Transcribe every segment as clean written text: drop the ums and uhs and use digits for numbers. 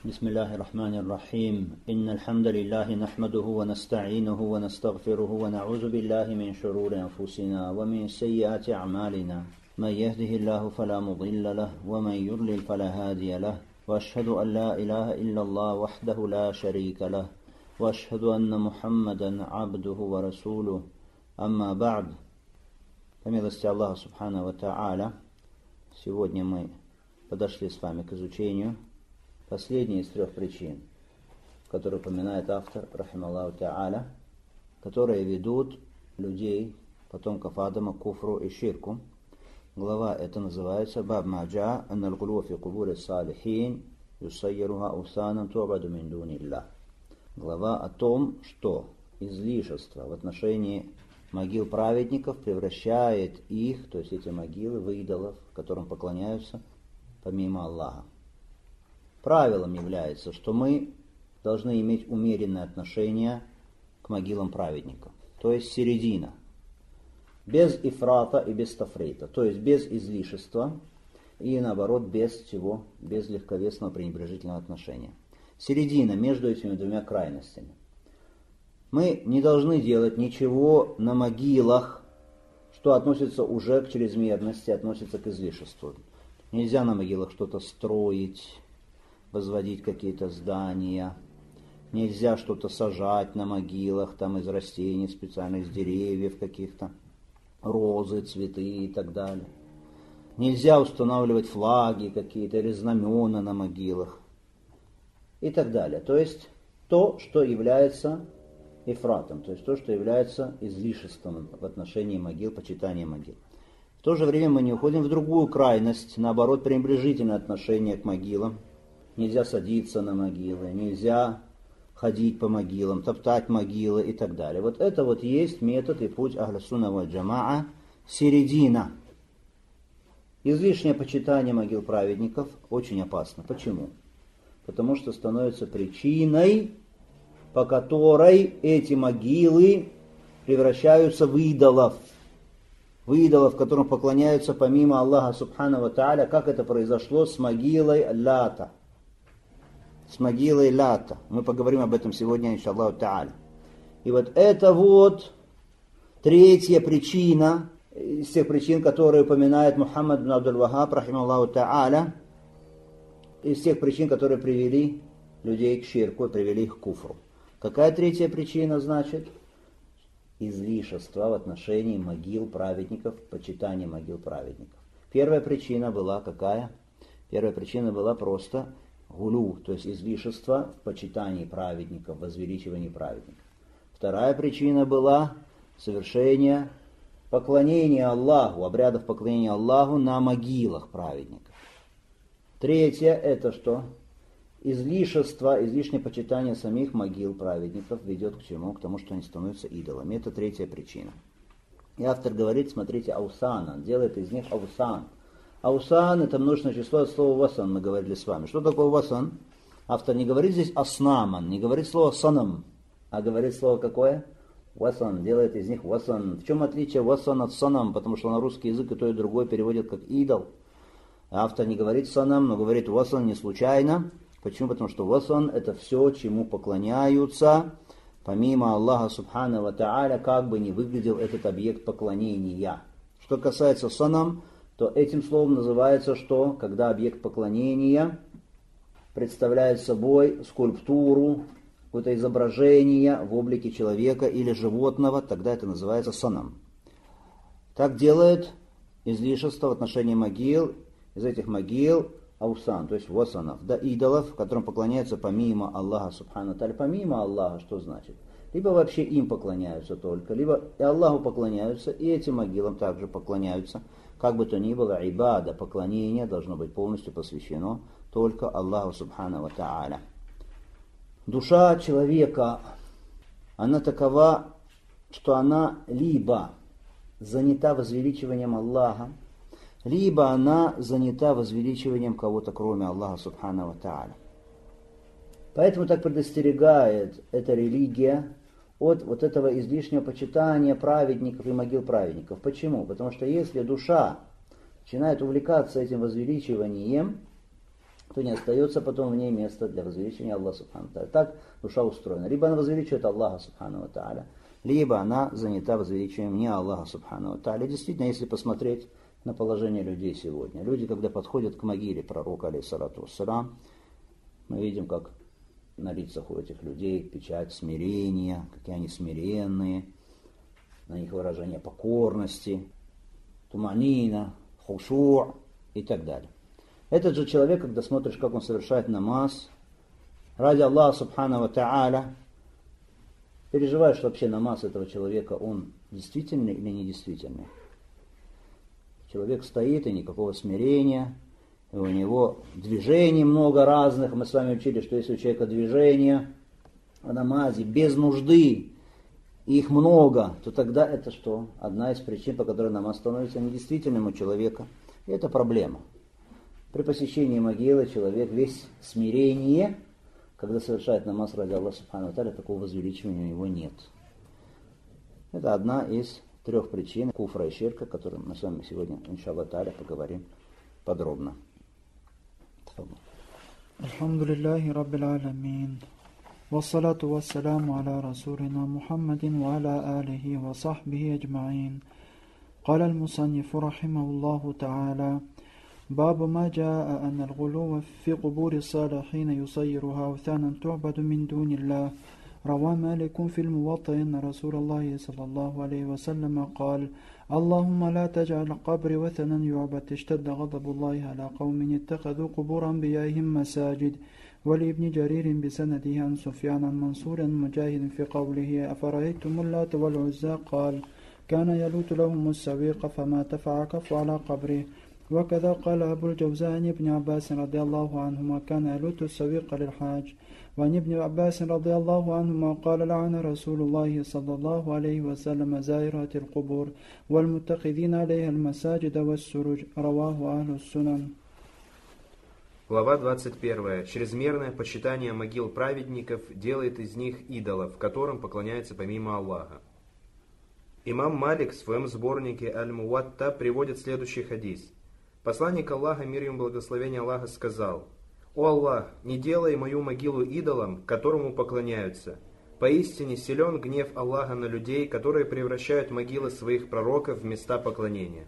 بسم الله الرحمن الرحيم إن الحمد لله نحمده ونستعينه ونستغفره ونعوذ بالله من شرور أنفسنا ومن سيئات أعمالنا من يهده الله فلا مضل له ومن يضلل فلا هادي له وأشهد أن لا إله إلا الله وحده لا شريك له وأشهد أن محمدا عبده ورسوله أما بعد. По милости Аллаха Субхану ва Тааля, сегодня мы подошли с вами к изучению последней из трех причин, которые упоминает автор, рахималлаху та'аля, которые ведут людей, потомков Адама, к куфру и ширку. Глава эта называется «Баб маджа анналь гулу фи кубури салихин юсайяруха усанан ту'баду мин дуниллах». Глава о том, что излишество в отношении могил праведников превращает их, то есть эти могилы, в идолов, которым поклоняются помимо Аллаха. Правилом является, что мы должны иметь умеренное отношение к могилам праведников, то есть середина, без ифрата и без тафрита, то есть без излишества и наоборот без чего, без легковесного пренебрежительного отношения. Середина между этими двумя крайностями. Мы не должны делать ничего на могилах, что относится уже к чрезмерности, относится к излишеству. Нельзя на могилах что-то строить, возводить какие-то здания, нельзя что-то сажать на могилах, там из растений специальных, из деревьев каких-то, розы, цветы и так далее. Нельзя устанавливать флаги какие-то или знамена на могилах и так далее. То есть то, что является ифратом, то есть то, что является излишеством в отношении могил, почитания могил. В то же время мы не уходим в другую крайность, наоборот, пренебрежительное отношение к могилам. Нельзя садиться на могилы, нельзя ходить по могилам, топтать могилы и так далее. Вот это вот есть метод и путь Ахлю Сунна валь Джамаа, середина. Излишнее почитание могил праведников очень опасно. Почему? Потому что становится причиной, по которой эти могилы превращаются в идолов. В идолов, которым поклоняются помимо Аллаха Субхану ва Тааля, как это произошло с могилой Лата. С могилой Лата. Мы поговорим об этом сегодня, иншаллаху та'аля. И вот это вот третья причина, из тех причин, которые упоминает Мухаммад бин Абдул-Вахаб, рахималлаху та'аля, из тех причин, которые привели людей к ширку, привели их к куфру. Какая третья причина, значит? Излишество в отношении могил праведников, почитание могил праведников. Первая причина была какая? Первая причина была просто гулю, то есть излишество в почитании праведников, возвеличивании праведников. Вторая причина была совершение поклонения Аллаху, обрядов поклонения Аллаху на могилах праведников. Третье это что? Излишество, излишнее почитание самих могил праведников ведет к чему? К тому, что они становятся идолами. Это третья причина. И автор говорит, смотрите, аусан, он делает из них аусан. Аусан это множественное число от слова васан, мы говорили с вами. Что такое васан? Автор не говорит здесь аснаман, не говорит слово санам, а говорит слово какое? Васан, делает из них васан. В чем отличие васан от санам? Потому что на русский язык и то, и другое переводят как идол. Автор не говорит санам, но говорит васан не случайно. Почему? Потому что васан это все, чему поклоняются, помимо Аллаха Субхану ва Тааля, как бы ни выглядел этот объект поклонения. Что касается санам, то этим словом называется что? Когда объект поклонения представляет собой скульптуру, какое-то изображение в облике человека или животного, тогда это называется санам. Так делает излишество в отношении могил, из этих могил аусан, то есть васанов, да, идолов, которым поклоняются помимо Аллаха Субхану Тааля. Помимо Аллаха что значит? Либо вообще им поклоняются только, либо и Аллаху поклоняются, и этим могилам также поклоняются. Как бы то ни было, ибада, поклонение должно быть полностью посвящено только Аллаху Субхану ва Тааля. Душа человека, она такова, что она либо занята возвеличиванием Аллаха, либо она занята возвеличиванием кого-то, кроме Аллаха Субхану ва Тааля. Поэтому так предостерегает эта религия от вот этого излишнего почитания праведников и могил праведников. Почему? Потому что если душа начинает увлекаться этим возвеличиванием, то не остается потом в ней места для возвеличения Аллаха Субхану ва Тааля. Так душа устроена. Либо она возвеличивает Аллаха Субхану ва Тааля, либо она занята возвеличением не Аллаха Субхану ва Тааля. Действительно, если посмотреть на положение людей сегодня. Люди, когда подходят к могиле пророка, алейхиссалату вассалам, мы видим, как на лицах у этих людей печать смирения, какие они смиренные, на них выражение покорности, туманина, хушу и так далее. Этот же человек, когда смотришь, как он совершает намаз, ради Аллаха Субхану ва Тааля, переживаешь вообще намаз этого человека, он действительный или недействительный. Человек стоит, и никакого смирения, и у него движений много разных. Мы с вами учили, что если у человека движения в намазе без нужды, их много, то тогда это что? Одна из причин, по которой намаз становится недействительным у человека. И это проблема. При посещении могилы человек весь смирение, когда совершает намаз ради Аллаха Субхану ва Тааля, такого возвеличивания у него нет. Это одна из 3 причин куфра и ширка, о которых мы с вами сегодня, иншаллах тааля, поговорим подробно. Алхамдулиллахи Раббил Аламин. Вассалату вассаламу аля расулина Мухаммадин ва аля алихи ва сахбихи аджмаин. قال المصنف رحمه الله تعالى: باب ما جاء أن الغلو في قبور الصالحين يصيرها أوثانا تعبد من دون الله. روى مالك في الموطأ أن رسول الله صلى الله عليه وسلم قال: اللهم لا تجعل قبري وثنا يعبد اشتد غضب الله على قوم اتخذوا قبور أنبيائهم مساجد. ولابن جرير بسنده عن سفيان عن منصور مجاهد في قوله: أفرأيتم اللات والعزى قال: كان يلوت لهم السويق فمات فعكفوا على قبره. وكذا قال أبو الجوزاء عن ابن عباس رضي الله عنهما: كان يلوت السويق للحاج. وعن ابن عباس رضي الله عنهما قال: لعن رسول الله صلى الله عليه وسلم زائرات القبور والمتخذين عليها المساجد والسروج. رواه أهل السنن. Глава 21. Чрезмерное почитание могил праведников делает из них идолов, которым поклоняются помимо Аллаха. Имам Малик в своем сборнике Аль-Муатта приводит следующий хадис. Посланник Аллаха, мир ему благословение Аллаха, сказал: «О Аллах, не делай мою могилу идолом, которому поклоняются. Поистине силен гнев Аллаха на людей, которые превращают могилы своих пророков в места поклонения».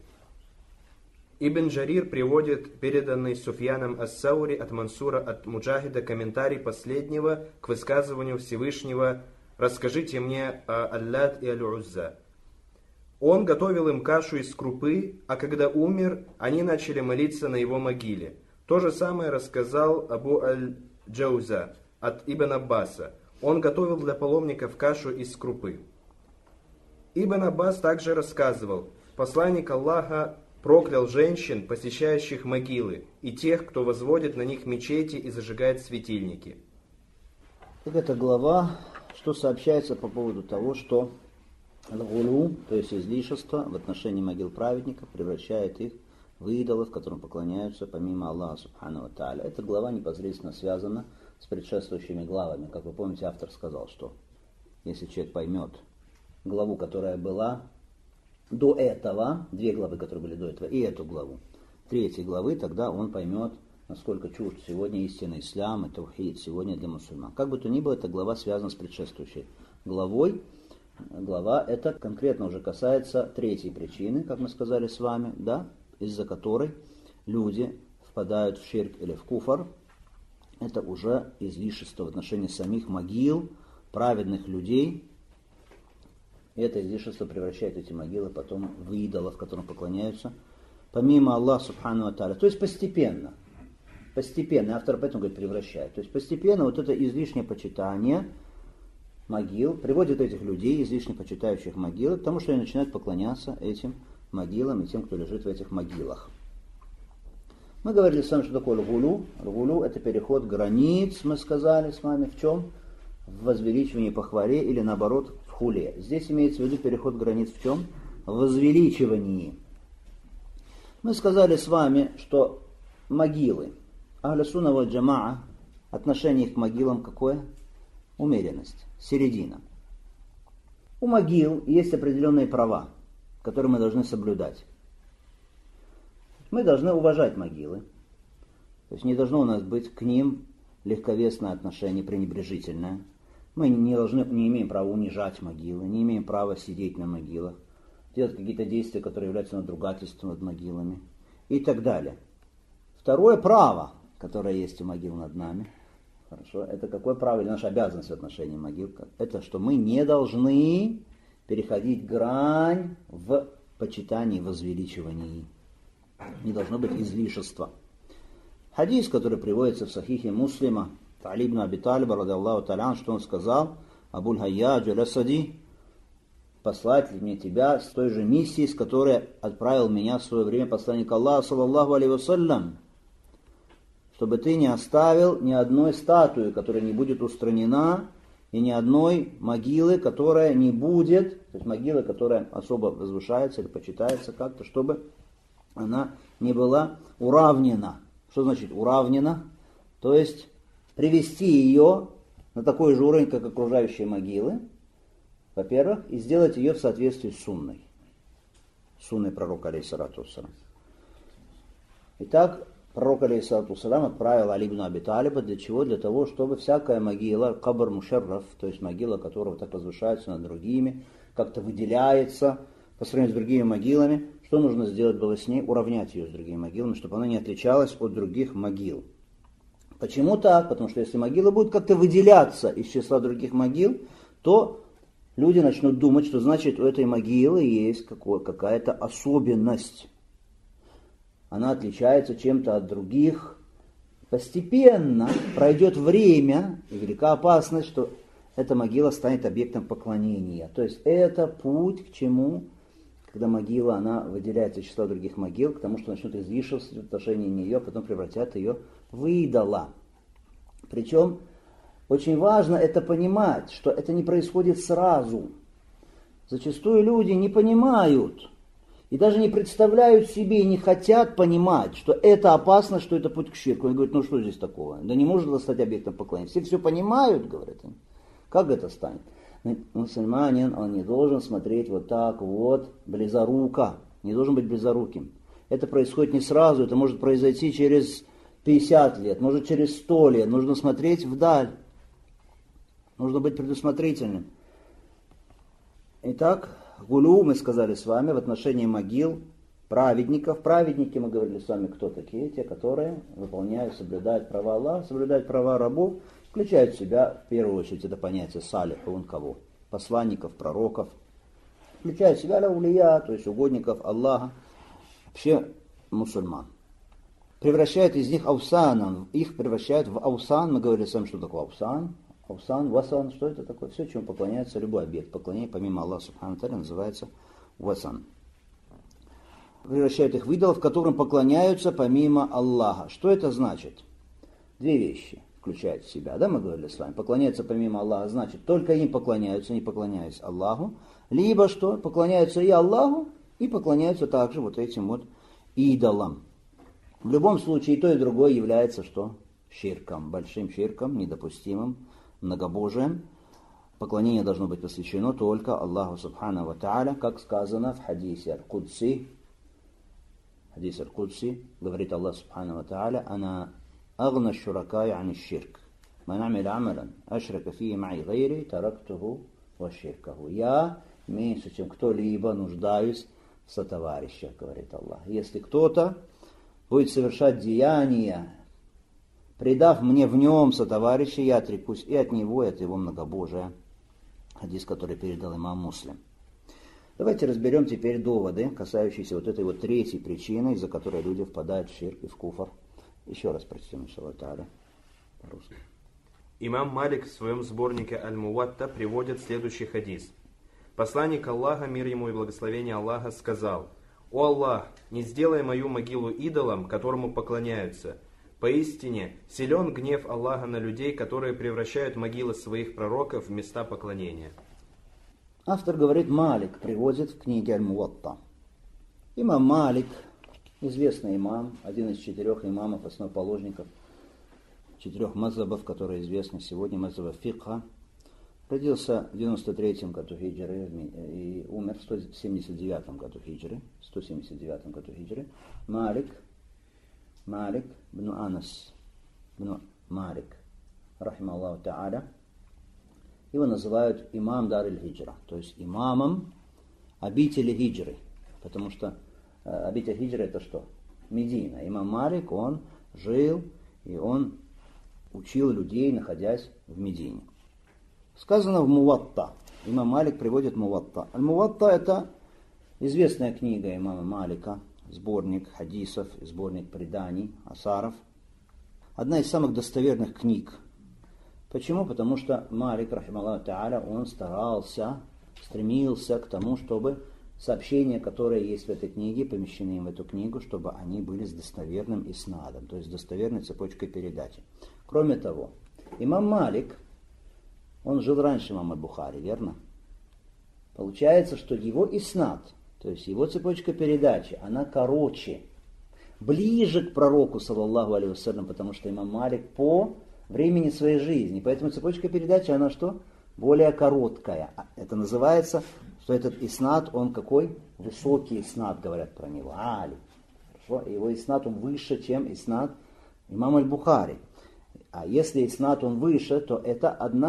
Ибн Джарир приводит переданный Суфьяном ас-Саури от Мансура от Муджахида комментарий последнего к высказыванию Всевышнего: «Расскажите мне о Аллат и Аль-Узза». Он готовил им кашу из крупы, а когда умер, они начали молиться на его могиле. То же самое рассказал Абу Аль-Джауза от Ибн Аббаса. Он готовил для паломников кашу из крупы. Ибн Аббас также рассказывал: посланник Аллаха проклял женщин, посещающих могилы, и тех, кто возводит на них мечети и зажигает светильники. Вот эта глава, что сообщается по поводу того, что аль-гулу, то есть излишество в отношении могил праведников, превращает их в идолов, которым поклоняются помимо Аллаха Субхану ва Тааля. Эта глава непосредственно связана с предшествующими главами. Как вы помните, автор сказал, что если человек поймет главу, которая была до этого, 2 главы, которые были до этого, и эту главу, 3 главы, тогда он поймет, насколько чужд сегодня истинный ислам и таухид сегодня для мусульман. Как бы то ни было, эта глава связана с предшествующей главой. Глава эта конкретно уже касается 3 причины, как мы сказали с вами, да, из-за которой люди впадают в ширк или в куфр. Это уже излишество в отношении самих могил праведных людей. И это излишество превращает эти могилы потом в идолов, которым поклоняются помимо Аллаха Субхану ва Тааля. То есть постепенно, автор поэтому говорит превращает. То есть постепенно вот это излишнее почитание могил приводит этих людей, излишне почитающих могилы, к тому, что они начинают поклоняться этим могилам и тем, кто лежит в этих могилах. Мы говорили с вами, что такое аль-гулу. Аль-гулу — это переход границ, мы сказали с вами, в чем? В возвеличивании, похвале или наоборот в хуле. Здесь имеется в виду переход границ в чем? В возвеличивании. Мы сказали с вами, что могилы, ахлю сунна валь джамаа, отношение их к могилам какое? Умеренность, середина. У могил есть определенные права, которые мы должны соблюдать. Мы должны уважать могилы. То есть не должно у нас быть к ним легковесное отношение, пренебрежительное. Мы не имеем права унижать могилы, не имеем права сидеть на могилах, делать какие-то действия, которые являются надругательством над могилами и так далее. Второе право, которое есть у могил над нами, хорошо, это какое право или наша обязанность в отношении могил? Это что мы не должны переходить грань в почитании, возвеличивании. Не должно быть излишества. Хадис, который приводится в Сахихе Муслима, Али ибн Аби Талиба, радиаллаху та'аля, что он сказал: Абуль Хайяджу ля-Сади, послать ли мне тебя с той же миссией, с которой отправил меня в свое время посланник Аллаха, саллаллаху алейхи вассалям, чтобы ты не оставил ни одной статуи, которая не будет устранена, и ни одной могилы, которая не будет, то есть могилы, которая особо возвышается или почитается как-то, чтобы она не была уравнена. Что значит уравнена? То есть привести ее на такой же уровень, как окружающие могилы, во-первых, и сделать ее в соответствии с сунной. Сунной пророка, алейхиссалату вассалам. Итак, пророк, алейхиссалату вассалам, отправил Али ибн Аби Талиба для чего? Для того, чтобы всякая могила, кабр мушарраф, то есть могила, которая так возвышается над другими, как-то выделяется по сравнению с другими могилами, что нужно сделать было с ней? Уравнять ее с другими могилами, чтобы она не отличалась от других могил. Почему так? Потому что если могила будет как-то выделяться из числа других могил, то люди начнут думать, что значит у этой могилы есть какая-то особенность. Она отличается чем-то от других. Постепенно пройдет время, и велика опасность, что эта могила станет объектом поклонения. То есть это путь к чему? Когда могила, она выделяется из числа других могил, к тому, что начнут излишиваться в отношении нее, потом превратят ее в идола. Причем очень важно это понимать, что это не происходит сразу. Зачастую люди не понимают и даже не представляют себе, и не хотят понимать, что это опасно, что это путь к ширку. Они говорят, ну что здесь такого? Да не может это стать объектом поклонения. Все понимают, говорят они. Как это станет? Мусульманин, он не должен смотреть вот так вот, близоруко, не должен быть близоруким. Это происходит не сразу, это может произойти через 50 лет, может через 100 лет. Нужно смотреть вдаль, нужно быть предусмотрительным. Итак, гулю мы сказали с вами в отношении могил праведников. Праведники, мы говорили с вами, кто такие? Те, которые выполняют, соблюдают права Аллаха, соблюдают права рабов, включают в себя, в первую очередь, это понятие салихун, кого? Посланников, пророков, включают в себя лаулия, то есть угодников Аллаха, вообще мусульман. Превращают из них аусаном, их превращают в аусан. Мы говорили с вами, что такое аусан. Аусан, васан, что это такое? Все, чему поклоняется любой объект поклонения, помимо Аллаха субхану тааля, называется васан. Превращают их в идолов, которым поклоняются помимо Аллаха. Что это значит? Две вещи включает в себя, да, мы говорили с вами. Поклоняются помимо Аллаха, значит, только им поклоняются, не поклоняясь Аллаху. Либо что? Поклоняются и Аллаху, и поклоняются также вот этим вот идолам. В любом случае, и то, и другое является что? Ширком, большим ширком, недопустимым, многобожием. Поклонение должно быть посвящено только Аллаху субхану ва тааля, как сказано в хадисе аль-Кудси. Хадис аль-Кудси говорит Аллах субхану ва тааля: «Ана агна шуракай ани ширк. Ман амил амалан ашрака фии ма'i гайри тарактуху ва ширкаху». Я меньше, чем кто-либо, нуждаюсь в сотоварищах, говорит Аллах. Если кто-то будет совершать деяния, предав мне в нем сотоварища, я отрекусь и от него, и от его многобожия. Хадис, который передал имам Муслим. Давайте разберем теперь доводы, касающиеся вот этой вот третьей причины, из-за которой люди впадают в ширк и в куфр. Еще раз прочтем, иншаллах тааля, по-русски. Имам Малик в своем сборнике Аль-Муатта приводит следующий хадис. Посланник Аллаха, мир ему и благословение Аллаха, сказал: «О Аллах, не сделай мою могилу идолом, которому поклоняются. Поистине, силен гнев Аллаха на людей, которые превращают могилы своих пророков в места поклонения». Автор говорит, Малик приводит в книге Аль-Муатта. Имам Малик, известный имам, один из 4 имамов, основоположников 4 мазхабов, которые известны сегодня, мазхаба фикха, родился в 93-м году хиджры и умер в 179-м году хиджры. Малик Малик бн Анас бн Малик, рахима Аллаху та'аля, его называют имам Дар-аль-Хиджра, то есть имамом обители хиджры, потому что обитель хиджры это что? Медина. Имам Малик, он жил и он учил людей, находясь в Медине. Сказано в Муватта. Имам Малик приводит Муватта. Аль-Муватта это известная книга имама Малика, сборник хадисов, сборник преданий, асаров. Одна из самых достоверных книг. Почему? Потому что Малик, рахималлаху та'аля, он стремился к тому, чтобы сообщения, которые есть в этой книге, помещены в эту книгу, чтобы они были с достоверным иснадом, то есть достоверной цепочкой передачи. Кроме того, имам Малик, он жил раньше имама Бухари, верно? Получается, что его иснад, то есть его цепочка передачи, она короче, ближе к пророку, саллаллаху алейхи вассалям, потому что имам Малик по времени своей жизни. Поэтому цепочка передачи, она что? Более короткая. Это называется, что этот иснад, он какой? Высокий иснад, говорят про него. Али. Хорошо? Его иснад, он выше, чем иснад имама Аль-Бухари. А если иснад, он выше, то это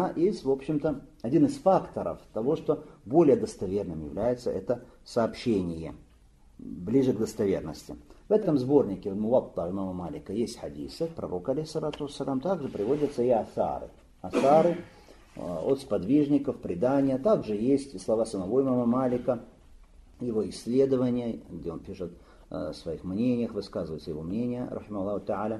один из факторов того, что более достоверным является это сообщение, ближе к достоверности. В этом сборнике Муватта имама Малика есть хадисы пророка, алейхиссалату вассалям, также приводятся и асары. Асары от сподвижников, предания. Также есть и слова самого имама Малика, его исследования, где он пишет о своих мнениях, высказывается его мнение, рахима Аллаху та'аля.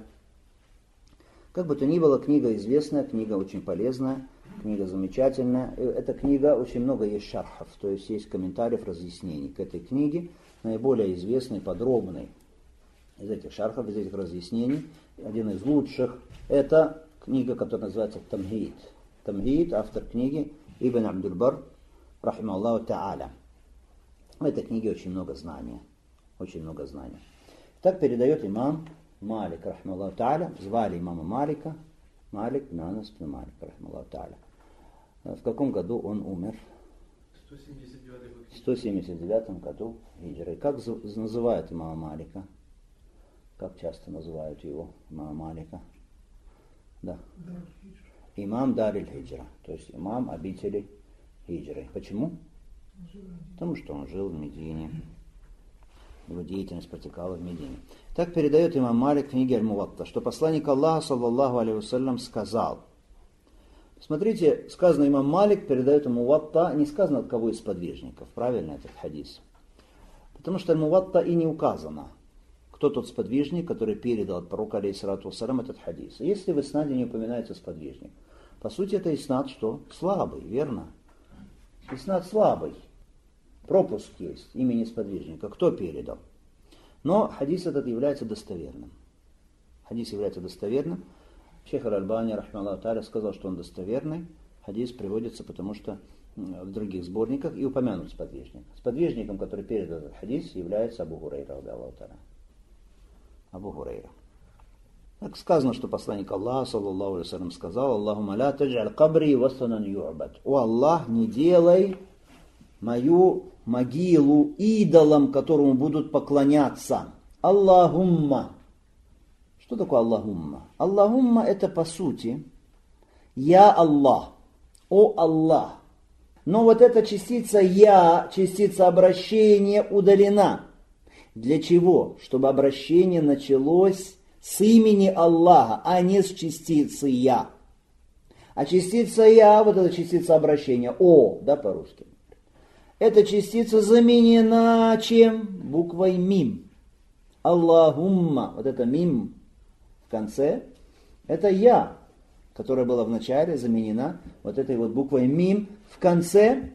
Как бы то ни было, книга известная, книга очень полезная, книга замечательная. Эта книга, очень много есть шархов, то есть есть комментариев, разъяснений к этой книге, наиболее известный, подробный из этих шархов, из этих разъяснений. Один из лучших, это книга, которая называется Тамхид. Тамхид, автор книги Ибн Абдуль-Бар, рахима Аллаху та'аля. В этой книге очень много знаний. Очень много знаний. Так передает имам Малик, рахима Аллаху та'аля. Звали имама Малика Малик бин Анас бин Малик, рахима Аллаху та'аля. В каком году он умер? В 179 году хиджры. Как называют имама Малика? Как часто называют его, имама Малика? Да. Имам Дар-аль-Хиджра, то есть имам обители хиджры. Почему? Потому что он жил в Медине. Его деятельность протекала в Медине. Так передает имам Малик в книге Аль-Муватта, что посланник Аллаха, саллаллаху алейхи вассалям, сказал. Смотрите, сказано имам Малик, передает Аль-Муватта, не сказано от кого из сподвижников, правильно этот хадис? Потому что Аль-Муватта и не указано, кто тот сподвижник, который передал от пророка, алейхиссалату вассалям, этот хадис. Если в иснаде не упоминается сподвижник, по сути это иснад что? Слабый, верно? Иснад слабый. Пропуск есть имени сподвижника. Кто передал? Но хадис этот является достоверным. Хадис является достоверным. Шейх Аль-Альбани, рахима Аллаху та'аля, сказал, что он достоверный. Хадис приводится, потому что в других сборниках и упомянут сподвижник. Сподвижником, который передал этот хадис, является Абу Хурайра, радиаллаху та'аля. Абу Хурайра. Так сказано, что посланник Аллаха, саллаллаху алейхи вассалям, сказал: «Аллахумма ла тадж'аль кабри вассанан ю'бад». О Аллах, не делай мою могилу идолом, которому будут поклоняться. Аллахумма. Что такое Аллахумма? Аллахумма это по сути «Я Аллах», «О Аллах». Но вот эта частица «Я», частица обращения удалена. Для чего? Чтобы обращение началось с имени Аллаха, а не с частицы «Я». А частица «Я», вот эта частица обращения «О», да, по-русски. Эта частица заменена чем? Буквой «Мим». Аллахумма, вот это «Мим» в конце, это «Я», которая была в начале, заменена вот этой вот буквой «Мим» в конце.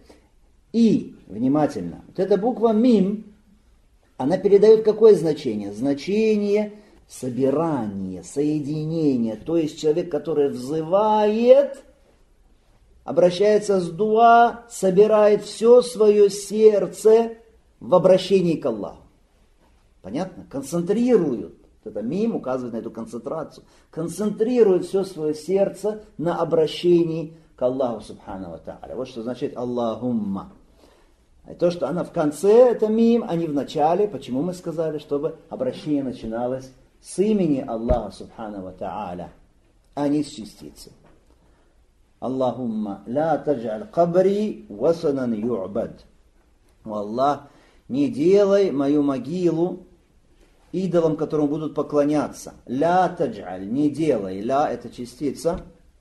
И, внимательно, вот эта буква «Мим», она передает какое значение? Значение собирания, соединения. То есть человек, который взывает, обращается с дуа, собирает все свое сердце в обращении к Аллаху. Понятно? Концентрирует. Это мим указывает на эту концентрацию. Концентрирует все свое сердце на обращении к Аллаху субхану ва тааля. Вот что значит Аллахумма. И то, что она в конце, это мим, а не в начале. Почему мы сказали? Чтобы обращение начиналось с имени Аллаха Субхану ва Тааля, а не с частицы. Аллахумма ла таджаль кабри васанан ю'бад. О Аллах, не делай мою могилу идолам, которым будут поклоняться. Ля таджаль, не делай. Ля — это частица.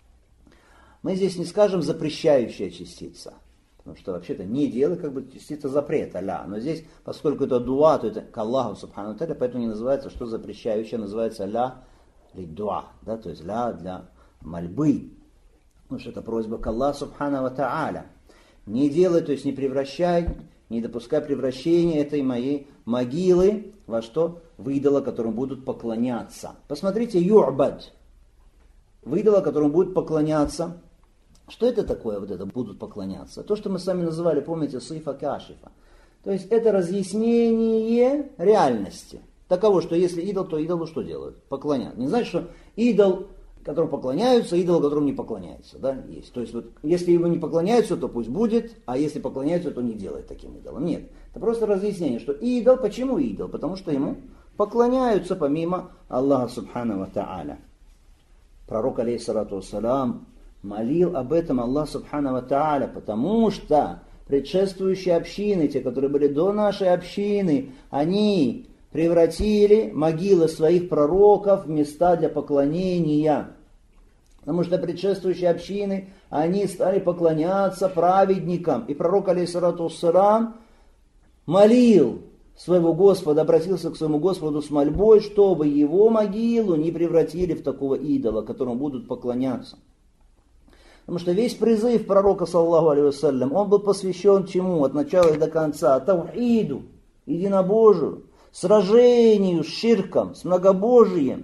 Мы здесь не скажем запрещающая частица. Потому что вообще-то не делай, как бы частица запрета, ля. Но здесь, поскольку это дуа, то это к Аллаху Субхану Тааля, поэтому не называется, что запрещающая, называется ля или дуа. Да? То есть ля для мольбы. Потому что это просьба к Аллаху Субхану Тааля. Не делай, то есть не превращай, не допускай превращения этой моей могилы во что? В идола, которым будут поклоняться. Посмотрите, ю'бад. В идола, которым будут поклоняться. Что это такое, вот это будут поклоняться? То, что мы с вами называли, помните, сифа кашифа. То есть это разъяснение реальности. Таково, что если идол, то идолу что делают? Поклоняют. Не значит, что идол, которому поклоняются, идол, которому не поклоняются. Да? Есть. То есть вот, если ему не поклоняются, то пусть будет, а если поклоняются, то не делает таким идолом. Нет. Это просто разъяснение, что идол, почему идол? Потому что ему поклоняются помимо Аллаха Субхану ва Тааля. Пророк, алейхиссалату вассалям, молил об этом Аллах Субхану ва Тааля, потому что предшествующие общины, те, которые были до нашей общины, они превратили могилы своих пророков в места для поклонения. Потому что предшествующие общины, они стали поклоняться праведникам. И пророк, алейхиссалату вассалям, молил своего Господа, обратился к своему Господу с мольбой, чтобы его могилу не превратили в такого идола, которому будут поклоняться. Потому что весь призыв пророка, саллаллаху алейхи вассалям, он был посвящен чему? От начала и до конца. Таухиду, единобожию, сражению с ширком, с многобожием.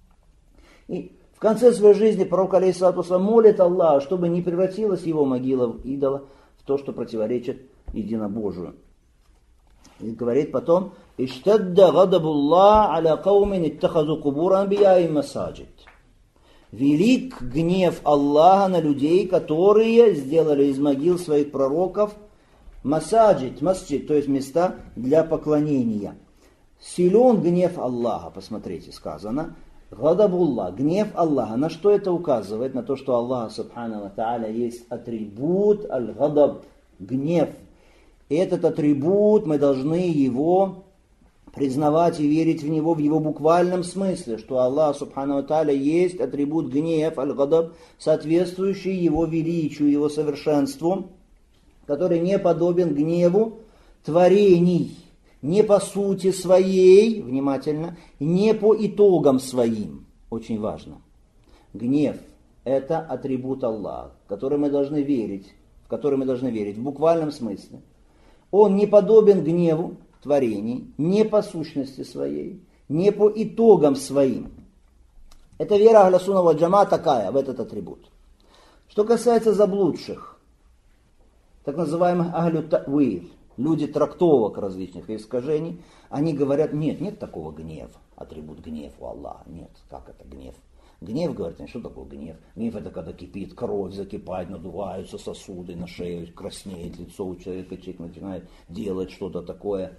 И в конце своей жизни пророк, алейхиссалату вассалям, молит Аллаха, чтобы не превратилась его могила в идола, в то, что противоречит единобожию. И говорит потом: «Иштадда гадабуллах аля каумин иттахазу кубур анбияи масаджид». Велик гнев Аллаха на людей, которые сделали из могил своих пророков масаджид, масджид, то есть места для поклонения. Силен гнев Аллаха, посмотрите, сказано. Гадабуллах, гнев Аллаха. На что это указывает? На то, что Аллах Субхану ва Тааля есть атрибут аль-гадаб, гнев. И этот атрибут, мы должны его признавать и верить в него в его буквальном смысле, что Аллах Субхану ва Тааля есть атрибут гнев, аль-гадаб, соответствующий его величию, его совершенству, который не подобен гневу творений, не по сути своей, внимательно, не по итогам своим. Очень важно. Гнев – это атрибут Аллаха, в который мы должны верить в буквальном смысле. Он не подобен гневу творений, не по сущности своей, не по итогам своим. Это вера Ахля Сунна валь Джамаа такая, в этот атрибут. Что касается заблудших, так называемых Ахлю Та'виль, люди трактовок различных и искажений, они говорят: нет такого гнева, атрибут гнев у Аллаха. Нет, как это гнев? Гнев, говорят, что такое гнев? Гнев — это когда кипит кровь, закипает, надуваются сосуды на шее, краснеет лицо у человека, человек начинает делать что-то такое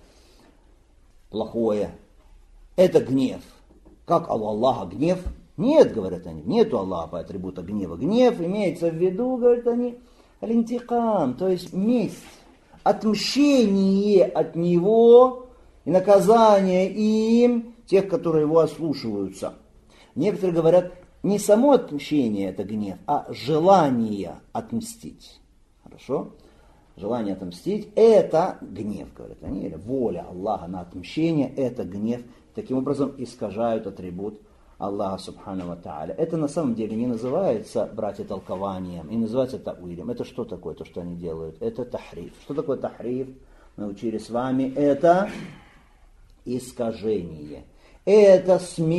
плохое. Это гнев. Как у Аллаха гнев? Нет, говорят они, нет у Аллаха атрибута гнева. Гнев имеется в виду, говорят они, аль-интикам, то есть месть, отмщение от него и наказание им тех, которые его ослушиваются. Некоторые говорят, не само отмщение это гнев, а желание отмстить. Хорошо? Желание отмстить это гнев, говорят они, или воля Аллаха на отмщение это гнев. Таким образом искажают атрибут Аллаха Субхану ва Тааля. Это на самом деле не называется, братья, толкованием, и называется та'вилем. Это что такое, то, что они делают? Это тахриф. Что такое тахриф? Мы учили с вами. Это искажение. Это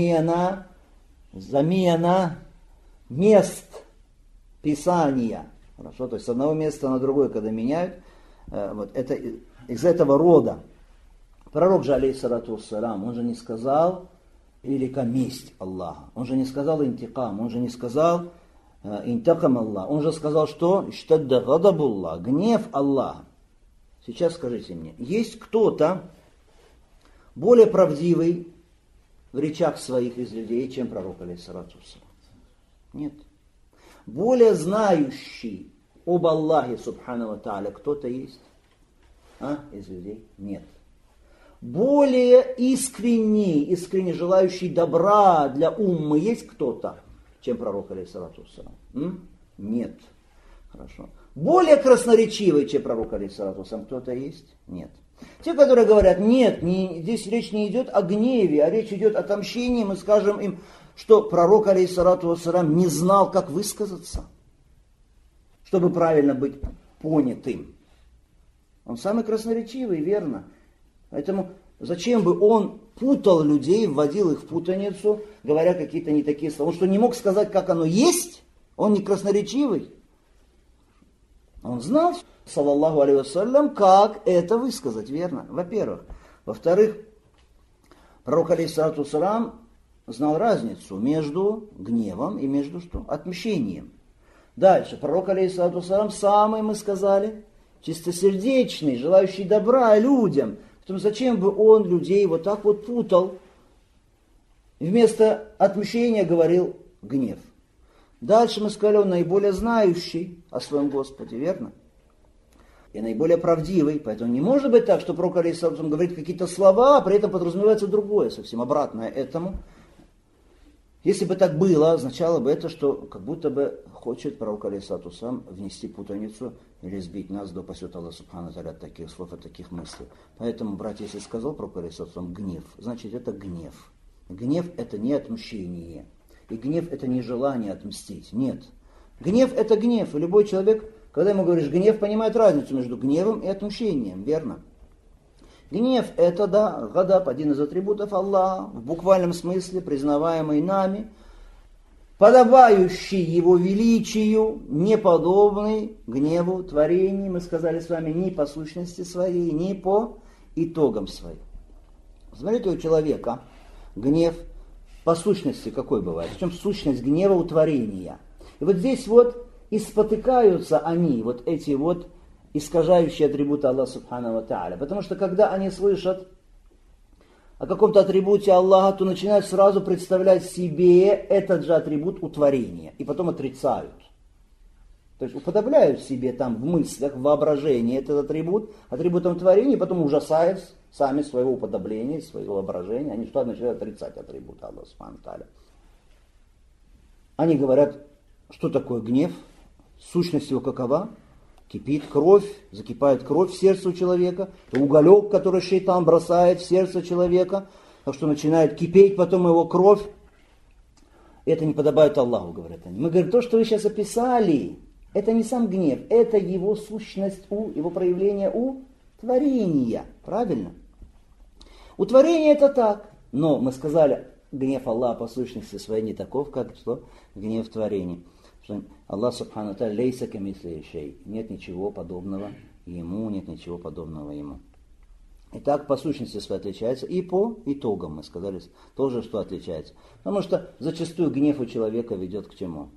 замена мест Писания. Хорошо? То есть с одного места на другое, когда меняют, вот, это из этого рода. Пророк же, алейхиссалату вассалям, он же не сказал велика месть Аллаха. Он же не сказал интикам, он же не сказал интакам Аллах. Он же сказал, что иштадда гадабуллах, гнев Аллаха. Сейчас скажите мне, есть кто-то более правдивый в речах своих из людей, чем пророк, алейхиссалату вассалам? Нет. Более знающий об Аллахе, субхану ва тааля, кто-то есть? Из людей? Нет. Более искренне желающий добра для уммы есть кто-то, чем пророк, алейхиссалату вассалам? Нет. Хорошо. Более красноречивый, чем пророк, алейхиссалату вассалам, кто-то есть? Нет. Те, которые говорят, нет, здесь речь не идет о гневе, а речь идет о отмщении, мы скажем им, что пророк, алейхиссалату вассалам, не знал, как высказаться, чтобы правильно быть понятым. Он самый красноречивый, верно. Поэтому зачем бы он путал людей, вводил их в путаницу, говоря какие-то не такие слова? Он что, не мог сказать, как оно есть? Он не красноречивый? Он знал, саллаллаху алейхи вассалям, как это высказать, верно? Во-первых. Во-вторых, пророк, алейхиссалату вассалам, знал разницу между гневом и между что? Отмщением. Дальше. Пророк, алейхиссалату вассалам, самый, мы сказали, чистосердечный, желающий добра людям. Поэтому зачем бы он людей вот так вот путал? Вместо отмщения говорил гнев. Дальше мы сказали, он наиболее знающий о своем Господе, верно? И наиболее правдивый. Поэтому не может быть так, что пророк, алейхиссалату вассалам, говорит какие-то слова, а при этом подразумевается другое, совсем обратное этому. Если бы так было, означало бы это, что как будто бы хочет пророк, алейхиссалату вассалам, внести путаницу или сбить нас, да упасет Аллах субхану ва тааля от таких слов, от таких мыслей. Поэтому, братья, если сказал пророк, алейхиссалату вассалам, гнев, значит это гнев. Гнев это не отмщение. И гнев это не желание отмстить. Нет. Гнев это гнев. И любой человек, когда ему говоришь гнев, понимает разницу между гневом и отмщением, верно? Гнев это, да, гадаб, один из атрибутов Аллаха, в буквальном смысле, признаваемый нами, подобающий его величию, неподобный гневу творений, мы сказали с вами, ни по сущности своей, ни по итогам своим. Смотрите, у человека гнев по сущности какой бывает? В чем сущность гнева у творения? И вот здесь вот и спотыкаются они, вот эти вот искажающие атрибуты Аллаха субхану ва тааля. Потому что когда они слышат о каком-то атрибуте Аллаха, то начинают сразу представлять себе этот же атрибут у творения. И потом отрицают. То есть уподобляют себе там в мыслях, в воображении этот атрибут атрибутом творения, и потом ужасаясь сами своего уподобления, своего воображения, они что начинают отрицать атрибут Аллаха субхану ва тааля. Они говорят, что такое гнев, сущность его какова? Кипит кровь, закипает кровь в сердце у человека, это уголек, который шейтан бросает в сердце человека, так что начинает кипеть потом его кровь. Это не подобает Аллаху, говорят они. Мы говорим, то, что вы сейчас описали, это не сам гнев, это его сущность, его проявление у творения. Правильно? У творения это так. Но мы сказали, гнев Аллаха по сущности своей не таков, как что гнев творения. Аллах субхану ва тааля лейса камисли шей. Нет ничего подобного ему, нет ничего подобного ему. Итак, по сущности своей отличается. И по итогам, мы сказали, тоже что отличается. Потому что зачастую гнев у человека ведет к чему?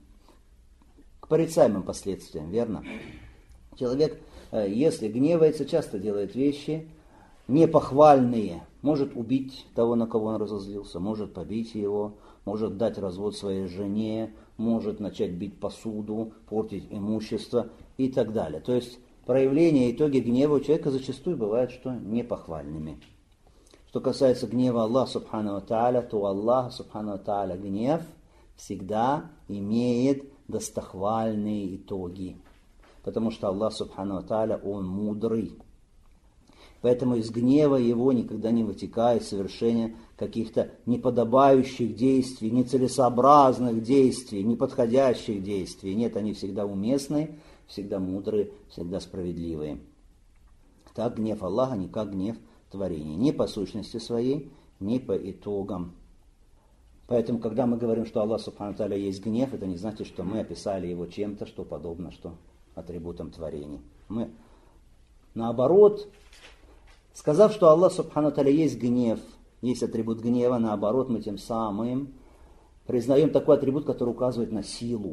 К порицаемым последствиям, верно? Человек, если гневается, часто делает вещи непохвальные. Может убить того, на кого он разозлился, может побить его, может дать развод своей жене, может начать бить посуду, портить имущество и так далее. То есть проявления и итоги гнева у человека зачастую бывают что непохвальными. Что касается гнева Аллаха субхану ва тааля, то Аллах субхану ва тааля гнев всегда имеет достохвальные итоги. Потому что Аллах субхану ва тааля, Он мудрый. Поэтому из гнева его никогда не вытекает совершение каких-то неподобающих действий, нецелесообразных действий, неподходящих действий. Нет, они всегда уместные, всегда мудрые, всегда справедливые. Так гнев Аллаха не как гнев творения. Ни по сущности своей, ни по итогам. Поэтому, когда мы говорим, что Аллах субхану ва тааля есть гнев, это не значит, что мы описали его чем-то, что подобно что атрибутам творения. Мы, наоборот, сказав, что Аллах субхану ва тааля есть гнев, есть атрибут гнева, наоборот, мы тем самым признаем такой атрибут, который указывает на силу,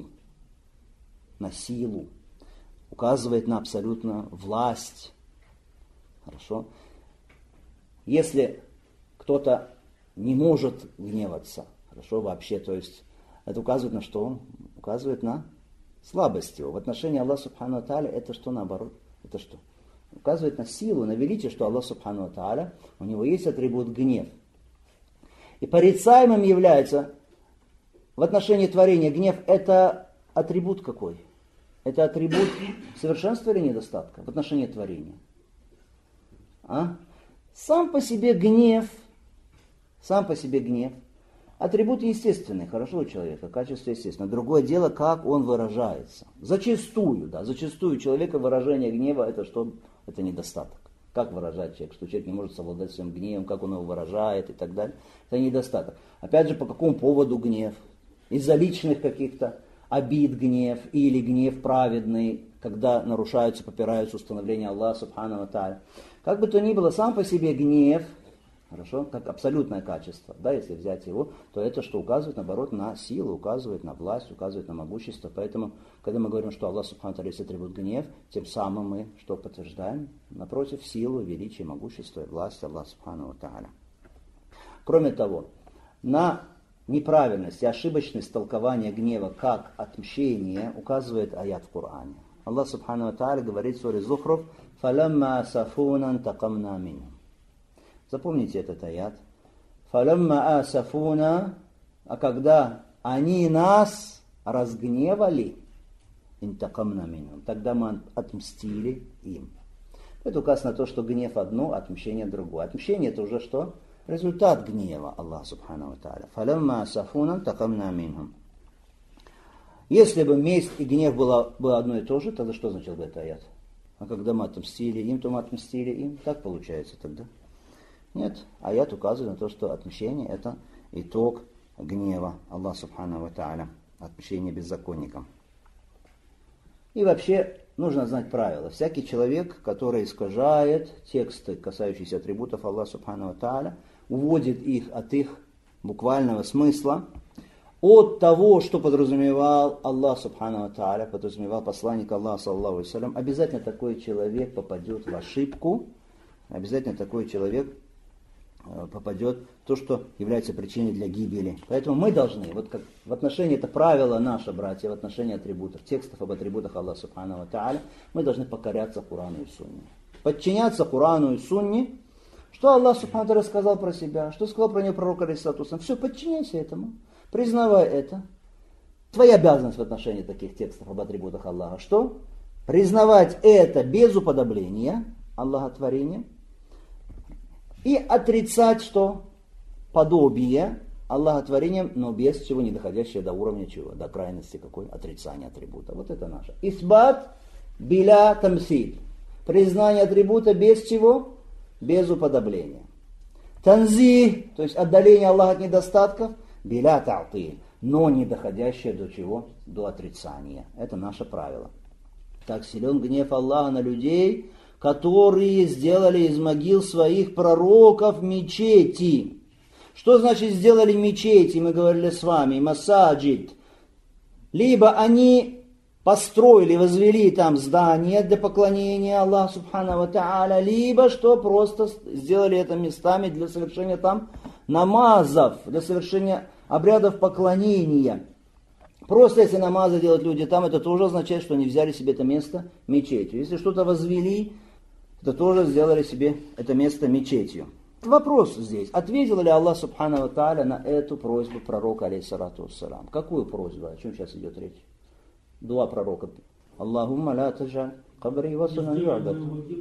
указывает на абсолютно власть. Хорошо? Если кто-то не может гневаться. Хорошо, вообще, то есть это указывает на что? Указывает на слабость его. В отношении Аллаха Субхану ва Тааля это что наоборот? Это что? Указывает на силу, на величие, что Аллах Субхану ва Тааля, у него есть атрибут гнев. И порицаемым является в отношении творения гнев это атрибут какой? Это атрибут совершенства или недостатка в отношении творения? Сам по себе гнев, атрибут естественный, хорошо у человека, качество естественное. Другое дело, как он выражается. Зачастую у человека выражение гнева это что? Это недостаток. Как выражать человек, что человек не может совладать своим гневом, как он его выражает и так далее. Это недостаток. Опять же, по какому поводу гнев? Из-за личных каких-то обид гнев или гнев праведный, когда нарушаются, попираются установления Аллаха Субхану ва Тааля. Как бы то ни было, сам по себе гнев, хорошо, как абсолютное качество, да, если взять его, то это что указывает, наоборот, на силу, указывает на власть, указывает на могущество. Поэтому, когда мы говорим, что Аллах Субхану ва Тааля есть атрибут гнев, тем самым мы что подтверждаем? Напротив, силу, величие, могущество и власть Аллаха Субхану ва Тааля. Кроме того, на неправильность и ошибочность толкования гнева как отмщение указывает аят в Коране. Аллах Субхану ва Тааля говорит в суре Зухруф: «Фалямма асафуна антакамна минхум». Запомните этот аят. «Фалямма асафуна», а когда они нас разгневали, интакамна минхум, тогда мы отмстили им. Это указ на то, что гнев одно, отмщение другое. Отмщение это уже что? Результат гнева Аллаха Субхану ва Тааля. «Фалямма асафуна антакамна минхум». Если бы месть и гнев было одно и то же, тогда что означал бы этот аят? А когда мы отмстили им, то мы отмстили им. Так получается тогда? Нет. Аят указывает на то, что отмщение это итог гнева Аллаха Субхану ва Тааля. Отмщение беззаконникам. И вообще нужно знать правила. Всякий человек, который искажает тексты, касающиеся атрибутов Аллаха Субхану ва Тааля, уводит их от их буквального смысла, от того, что подразумевал Аллах Субхану ва Тааля, подразумевал посланник Аллаха, саллаллаху алейхи ва саллям, обязательно такой человек попадет в ошибку, обязательно такой человек попадет в то, что является причиной для гибели. Поэтому мы должны, вот как в отношении, это правило наше, братья, в отношении атрибутов, текстов об атрибутах Аллаха Субхану ва Тааля, мы должны покоряться Курану и Сунне. Подчиняться Курану и Сунне. Что Аллах Субхану ва Тааля сказал про себя, что сказал про него пророк алейхиссалату вассалям. Все, подчиняйся этому. Признавай это. Твоя обязанность в отношении таких текстов об атрибутах Аллаха. Что? Признавать это без уподобления Аллаха творения. И отрицать что? Подобие Аллаха творением, но без чего, не доходящее до уровня чего? До крайности какой? Отрицания атрибута. Вот это наше. Исбат биля тамсиль. Признание атрибута без чего? Без уподобления. Танзи, то есть отдаление Аллаха от недостатков, биля та'тиль, но не доходящее до чего? До отрицания. Это наше правило. Так силен гнев Аллаха на людей, которые сделали из могил своих пророков мечети. Что значит сделали мечети? Мы говорили с вами, масаджид. Либо они построили, возвели там здание для поклонения Аллаху Субхану ва Тааля, либо что просто сделали это местами для совершения там намазов, для совершения обрядов поклонения. Просто если намазы делают люди там, это тоже означает, что они взяли себе это место мечетью. Если что-то возвели, то тоже сделали себе это место мечетью. Вопрос здесь. Ответил ли Аллах Субхану ва Тааля на эту просьбу пророка, алейхиссалату вассалям? Какую просьбу? О чем сейчас идет речь? Дуа пророка. Аллахумма ла таджаль кабри васанан ю'бад.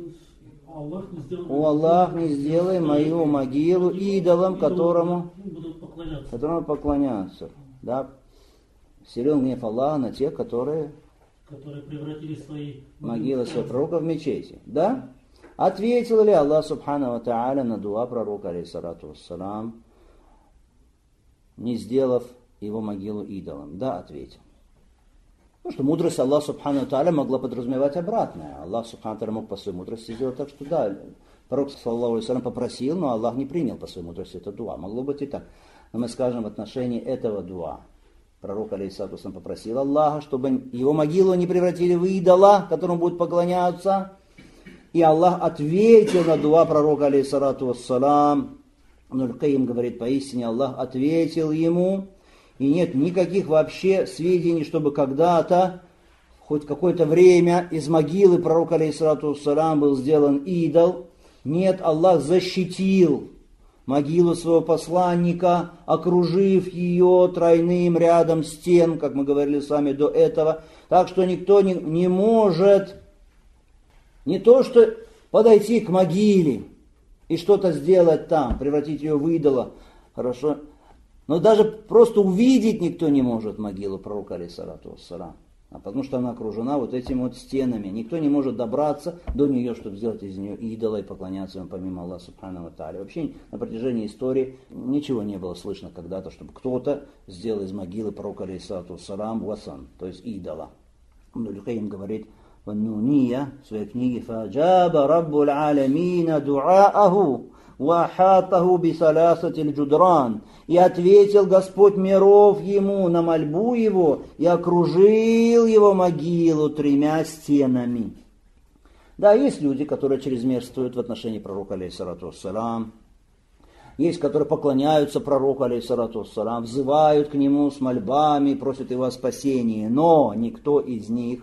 О Аллах, не сделай мою могилу идолом, которому поклоняются. Да? Силен гнев Аллаха на тех, которые превратили свои могилы своих пророков в мечети. Да? Ответил ли Аллах Субхану ва Тааля на дуа пророка, алейхиссалату вассалам, не сделав его могилу идолом? Да, ответил. Потому что мудрость Аллаха Субхану ва Тааля могла подразумевать обратное. Аллах Субхану ва Тааля мог по своей мудрости сделать так, что да, пророк, саллаллаху алейхи ва саллям, попросил, но Аллах не принял по своей мудрости это дуа. Могло быть и так. Но мы скажем в отношении этого дуа. Пророк, алейхиссалату вассалям, попросил Аллаха, чтобы его могилу не превратили в идола, которому будут поклоняться. И Аллах ответил на дуа пророка, алейхиссалату вассалам, Ибн Каим говорит, поистине Аллах ответил ему, и нет никаких вообще сведений, чтобы когда-то, хоть какое-то время, из могилы пророка, алейхиссалату вассалам, был сделан идол. Нет, Аллах защитил могилу своего посланника, окружив ее тройным рядом стен, как мы говорили с вами до этого. Так что никто не может не то что подойти к могиле и что-то сделать там, превратить ее в идола, хорошо, но даже просто увидеть никто не может могилу пророка, алейхиссалату вассалам. Потому что она окружена вот этими вот стенами. Никто не может добраться до нее, чтобы сделать из нее идола и поклоняться ему помимо Аллаха субхану ва тааля. Вообще на протяжении истории ничего не было слышно когда-то, чтобы кто-то сделал из могилы пророка, алейхиссалату вассалам, васан, то есть идола. Ибн Каим говорит в Ан-Нунийя в своей книге «Фаджаба раббуль алямина дуааху вахатаху бисалясатиль джудран». И ответил Господь миров ему на мольбу его и окружил его могилу 3 стенами. Да, есть люди, которые чрезмерствуют в отношении пророка, алейхиссалату вассалам. Есть, которые поклоняются пророку, алейхиссалату вассалам, взывают к нему с мольбами, просят его о спасении. Но никто из них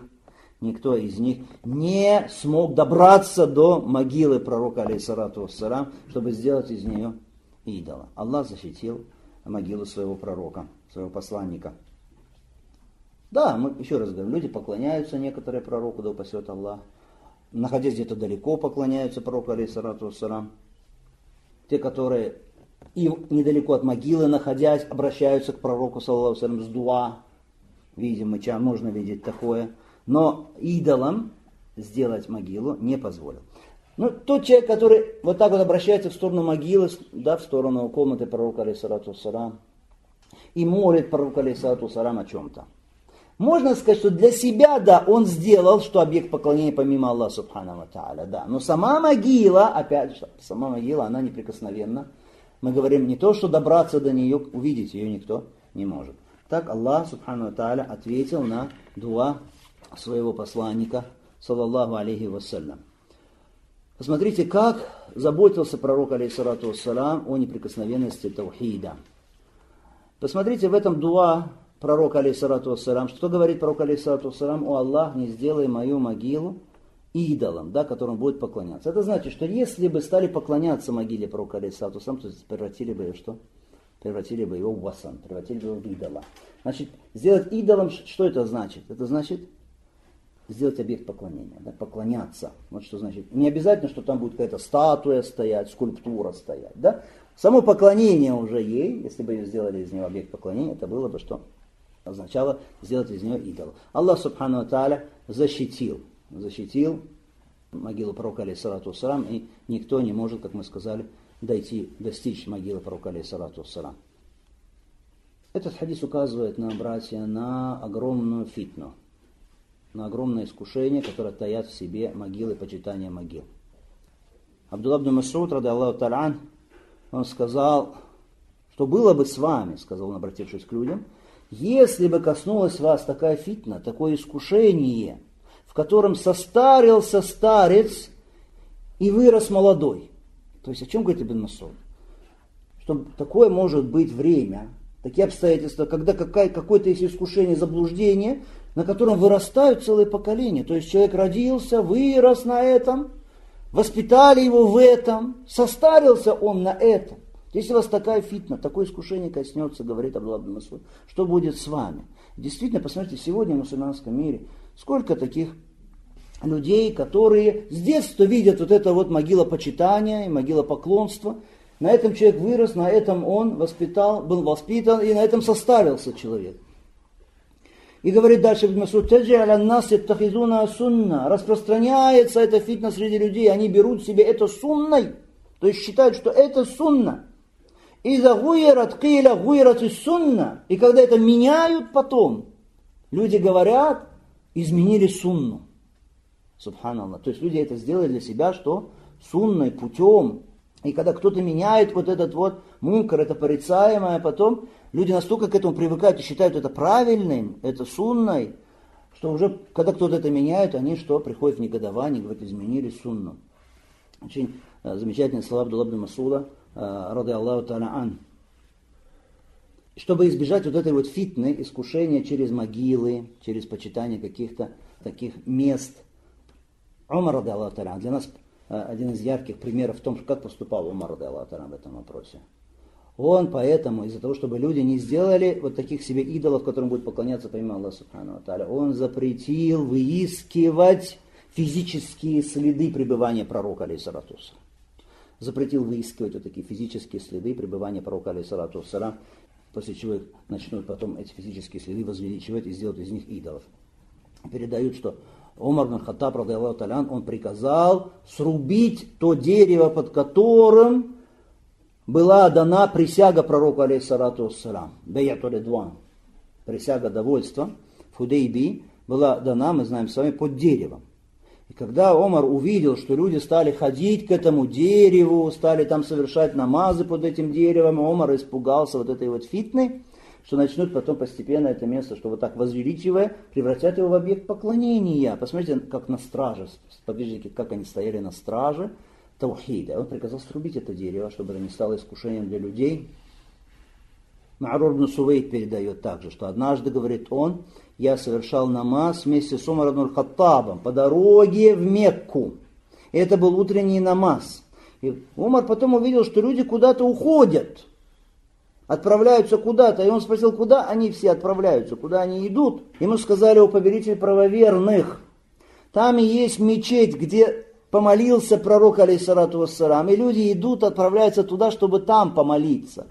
не смог добраться до могилы пророка, алейхиссалату вассалам, чтобы сделать из нее идола. Аллах защитил могилу своего пророка, своего посланника. Да, мы еще раз говорим, люди поклоняются некоторые пророку, да упасет Аллах. Находясь где-то далеко, поклоняются пророку, алейхиссалату вассалам. Те, которые и недалеко от могилы, находясь, обращаются к пророку, саллаллаху алейхи ва саллям, с дуа. Видим, можно видеть такое. Но идолам сделать могилу не позволил. Ну, тот человек, который вот так вот обращается в сторону могилы, да, в сторону комнаты пророка, алейхиссалату вассалам, и молит пророка, алейхиссалату вассалам, о чем-то. Можно сказать, что для себя, да, он сделал, что объект поклонения помимо Аллаха субхану ва тааля, да. Но сама могила, опять же, сама могила, она неприкосновенна. Мы говорим не то, что добраться до нее, увидеть ее никто не может. Так Аллах субхану ва тааля ответил на дуа своего посланника, саллаллаху алейхи вассалям. Посмотрите, как заботился пророк, алейхиссалату вассалам, о неприкосновенности таухида. Посмотрите в этом дуа пророка, алейхиссалату вассалам. Что говорит пророк, алейхиссалату вассалам? О Аллах, не сделай мою могилу идолом, да, которым будет поклоняться. Это значит, что если бы стали поклоняться могиле пророка, алейхиссалату вассалам, то превратили бы ее что? Превратили бы его в васан, превратили бы его в идола. Значит, сделать идолом, что это значит? Это значит сделать объект поклонения, да, поклоняться. Вот что значит. Не обязательно, что там будет какая-то статуя стоять, скульптура стоять. Да? Само поклонение уже ей, если бы ее сделали из нее объект поклонения, это было бы что? Означало сделать из нее идол. Аллах субхану ва тааля защитил могилу пророка, алейхиссалату вассалам, и никто не может, как мы сказали, достичь могилы пророка, алейхиссалату вассалам. Этот хадис указывает нам, братья, на огромную фитну, на огромное искушение, которое таят в себе могилы, почитание могил. Абдулла ибн Мас'уд, ради Аллаху та'аля, он сказал, что было бы с вами, сказал он, обратившись к людям, если бы коснулась вас такая фитна, такое искушение, в котором состарился старец и вырос молодой. То есть о чем говорит Ибн Мас'уд? Что такое может быть время, такие обстоятельства, когда какое-то есть искушение, заблуждение, на котором вырастают целые поколения. То есть человек родился, вырос на этом, воспитали его в этом, состарился он на этом. Если вас такая фитна, такое искушение коснется, говорит Абдулла ибн Мас'уд, что будет с вами? Действительно, посмотрите, сегодня в мусульманском мире сколько таких людей, которые с детства видят вот это вот могилопочитание и могилопоклонство. На этом человек вырос, на этом он был воспитан, и на этом состарился человек. И говорит дальше Ибн Мас'уд, распространяется эта фитна среди людей, они берут себе это сунной, то есть считают, что это сунна. И когда это меняют потом, люди говорят, изменили сунну. Субханаллах. То есть люди это сделали для себя, что? Сунной, путем. И когда кто-то меняет вот этот вот мункар, это порицаемое, потом люди настолько к этому привыкают и считают это правильным, это сунной, что уже, когда кто-то это меняет, они что? Приходят в негодование, говорят, изменили сунну. Очень замечательные слова Абдулла ибн Мас'уда ради Аллаху та'аля ан. Чтобы избежать вот этой вот фитны, искушения через могилы, через почитание каких-то таких мест. Умар ради Аллаху та'аля ан для нас один из ярких примеров в том, как поступал Умар ради Аллаху та'аля ан в этом вопросе. Он поэтому, из-за того, чтобы люди не сделали вот таких себе идолов, которым будут поклоняться помимо Аллаха субхану ва тааля, он запретил выискивать физические следы пребывания пророка, алейхиссалату вассалам. Запретил выискивать вот такие физические следы пребывания пророка, алейхиссалату вассалам, после чего начнут потом эти физические следы возвеличивать и сделать из них идолов. Передают, что Умар ибн Хаттаб, ради Аллаху та'аля ан, он приказал срубить то дерево, под которым была дана присяга пророку, алейхиссалату вассалам, бей'ату ридван, присяга довольства в Худейбии, была дана, мы знаем с вами, под деревом. И когда Умар увидел, что люди стали ходить к этому дереву, стали там совершать намазы под этим деревом, Умар испугался вот этой вот фитны, что начнут потом постепенно это место, что вот так возвеличивая, превратят его в объект поклонения. Посмотрите, как на страже, сподвижники, как они стояли на страже таухида. Он приказал срубить это дерево, чтобы это не стало искушением для людей. Ма'рур ибн Сувейд передает также, что однажды, говорит он, я совершал намаз вместе с Умар ибн Хаттабом по дороге в Мекку. И это был утренний намаз. И Умар потом увидел, что люди куда-то уходят, отправляются куда-то. И он спросил, куда они все отправляются, куда они идут. Ему сказали, о повелитель правоверных, там и есть мечеть, где помолился пророк, алейхиссалату вассалам, и люди идут, отправляются туда, чтобы там помолиться.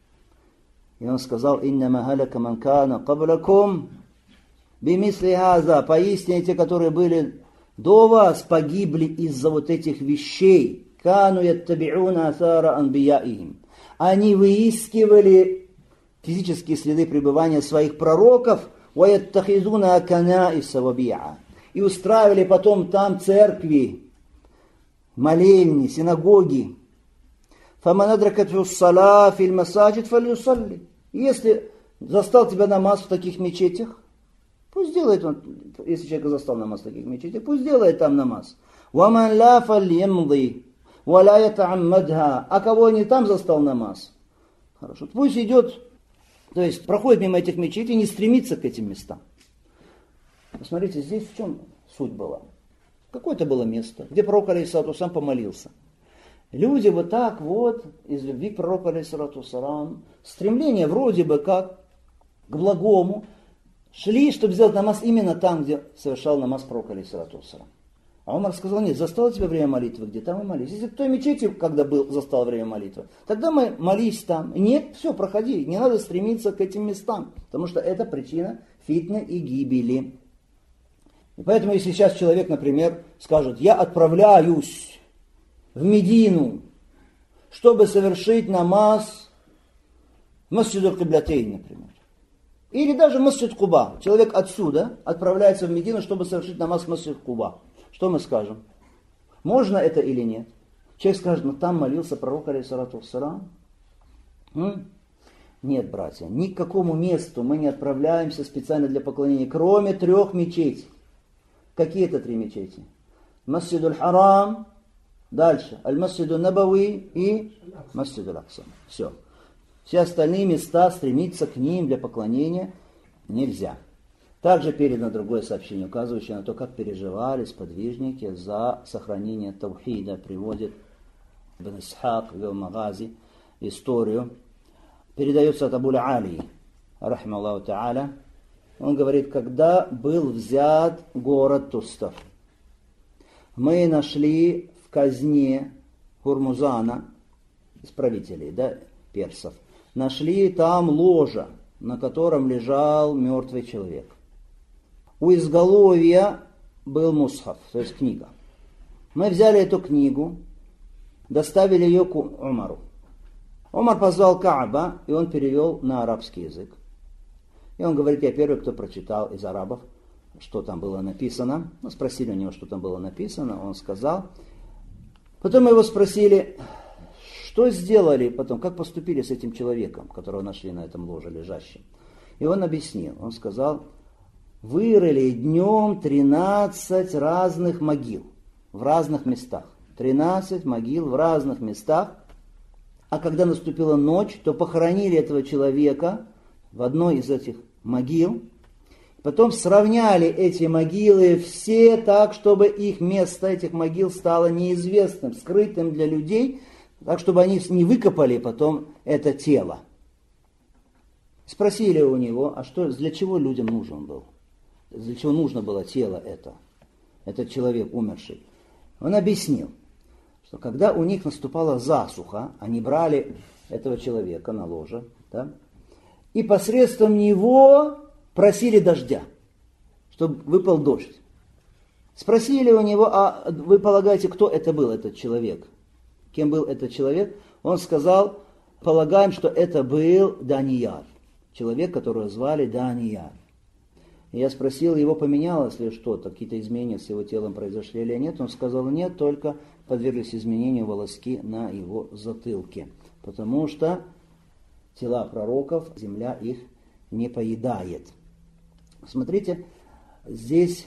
И он сказал, «Иннама халяка ман кана каблакум бимисли хаза». Поистине те, которые были до вас, погибли из-за вот этих вещей. Кану яттаби'уна асара анбияихим. Они выискивали физические следы пребывания своих пророков, ва яттахизуна аканаиса ваби'a. И устраивали потом там церкви, молельни, синагоги. فَمَنْ أَدْرَكَتْهُ الصَّلَاةُ فِي الْمَسَاجِدِ فَلْيُصَلِّ. Если застал тебя намаз в таких мечетях, пусть делает он, если человек застал намаз в таких мечетях, пусть делает там намаз. وَمَنْ لَا فَلْيَمْضِي وَلَا يَتَعَمَّدْهَا. А кого не там застал намаз? Хорошо, пусть идет, то есть проходит мимо этих мечетей и не стремится к этим местам. Посмотрите, здесь в чем суть была? Какое-то было место, где пророк, алейхиссалату вассалам, помолился. Люди вот так вот, из любви к пророку, алейхиссалату вассалам, стремление вроде бы как к благому, шли, чтобы сделать намаз именно там, где совершал намаз пророк, алейхиссалату вассалам. А Умар сказал, нет, застало тебя время молитвы, где там и молись. Если в той мечети, когда застал время молитвы, тогда мы молись там. Нет, все, проходи, не надо стремиться к этим местам, потому что это причина фитны и гибели. И поэтому, если сейчас человек, например, скажет, я отправляюсь в Медину, чтобы совершить намаз в Масджид аль-Киблятейн, например. Или даже в Масджид Куба. Человек отсюда отправляется в Медину, чтобы совершить намаз в Масджид Куба. Что мы скажем? Можно это или нет? Человек скажет, ну там молился пророк, алейхиссалату вассалам. Нет, братья, ни к какому месту мы не отправляемся специально для поклонения, кроме 3 мечетей. Какие это 3 мечети? Масджид аль-Харам, дальше Аль-Масджид аль-Набави и Масджид аль-Акса. Все. Все остальные места, стремиться к ним для поклонения нельзя. Также передано другое сообщение, указывающее на то, как переживали сподвижники за сохранение таухида. Приводит Ибн Исхак в Магази историю. Передается от Абу Али, рахима Аллаху та'аля. Он говорит, когда был взят город Тустав, мы нашли в казне Хурмузана, из правителей, персов, нашли там ложа, на котором лежал мертвый человек. У изголовья был мусхаф, то есть книга. Мы взяли эту книгу, доставили ее к Умару. Умар позвал Кааба, и он перевел на арабский язык. И он говорит, я первый, кто прочитал из арабов, что там было написано. Мы спросили у него, что там было написано, он сказал. Потом мы его спросили, что сделали потом, как поступили с этим человеком, которого нашли на этом ложе лежащим. И он объяснил, он сказал, вырыли днем 13 разных могил в разных местах. 13 могил в разных местах. А когда наступила ночь, то похоронили этого человека в одной из этих могил. Потом сравняли эти могилы все так, чтобы их место этих могил стало неизвестным, скрытым для людей, так, чтобы они не выкопали потом это тело. Спросили у него, а что, для чего людям нужен был? Для чего нужно было тело это? Этот человек умерший. Он объяснил, что когда у них наступала засуха, они брали этого человека на ложе, да, и посредством него просили дождя, чтобы выпал дождь. Спросили у него, а вы полагаете, кто это был, этот человек? Кем был этот человек? Он сказал, полагаем, что это был Данияр, человек, которого звали Данияр. И я спросил, его поменялось ли что-то, какие-то изменения с его телом произошли или нет. Он сказал, нет, только подверглись изменению волоски на его затылке, потому что тела пророков, земля их не поедает. Смотрите, здесь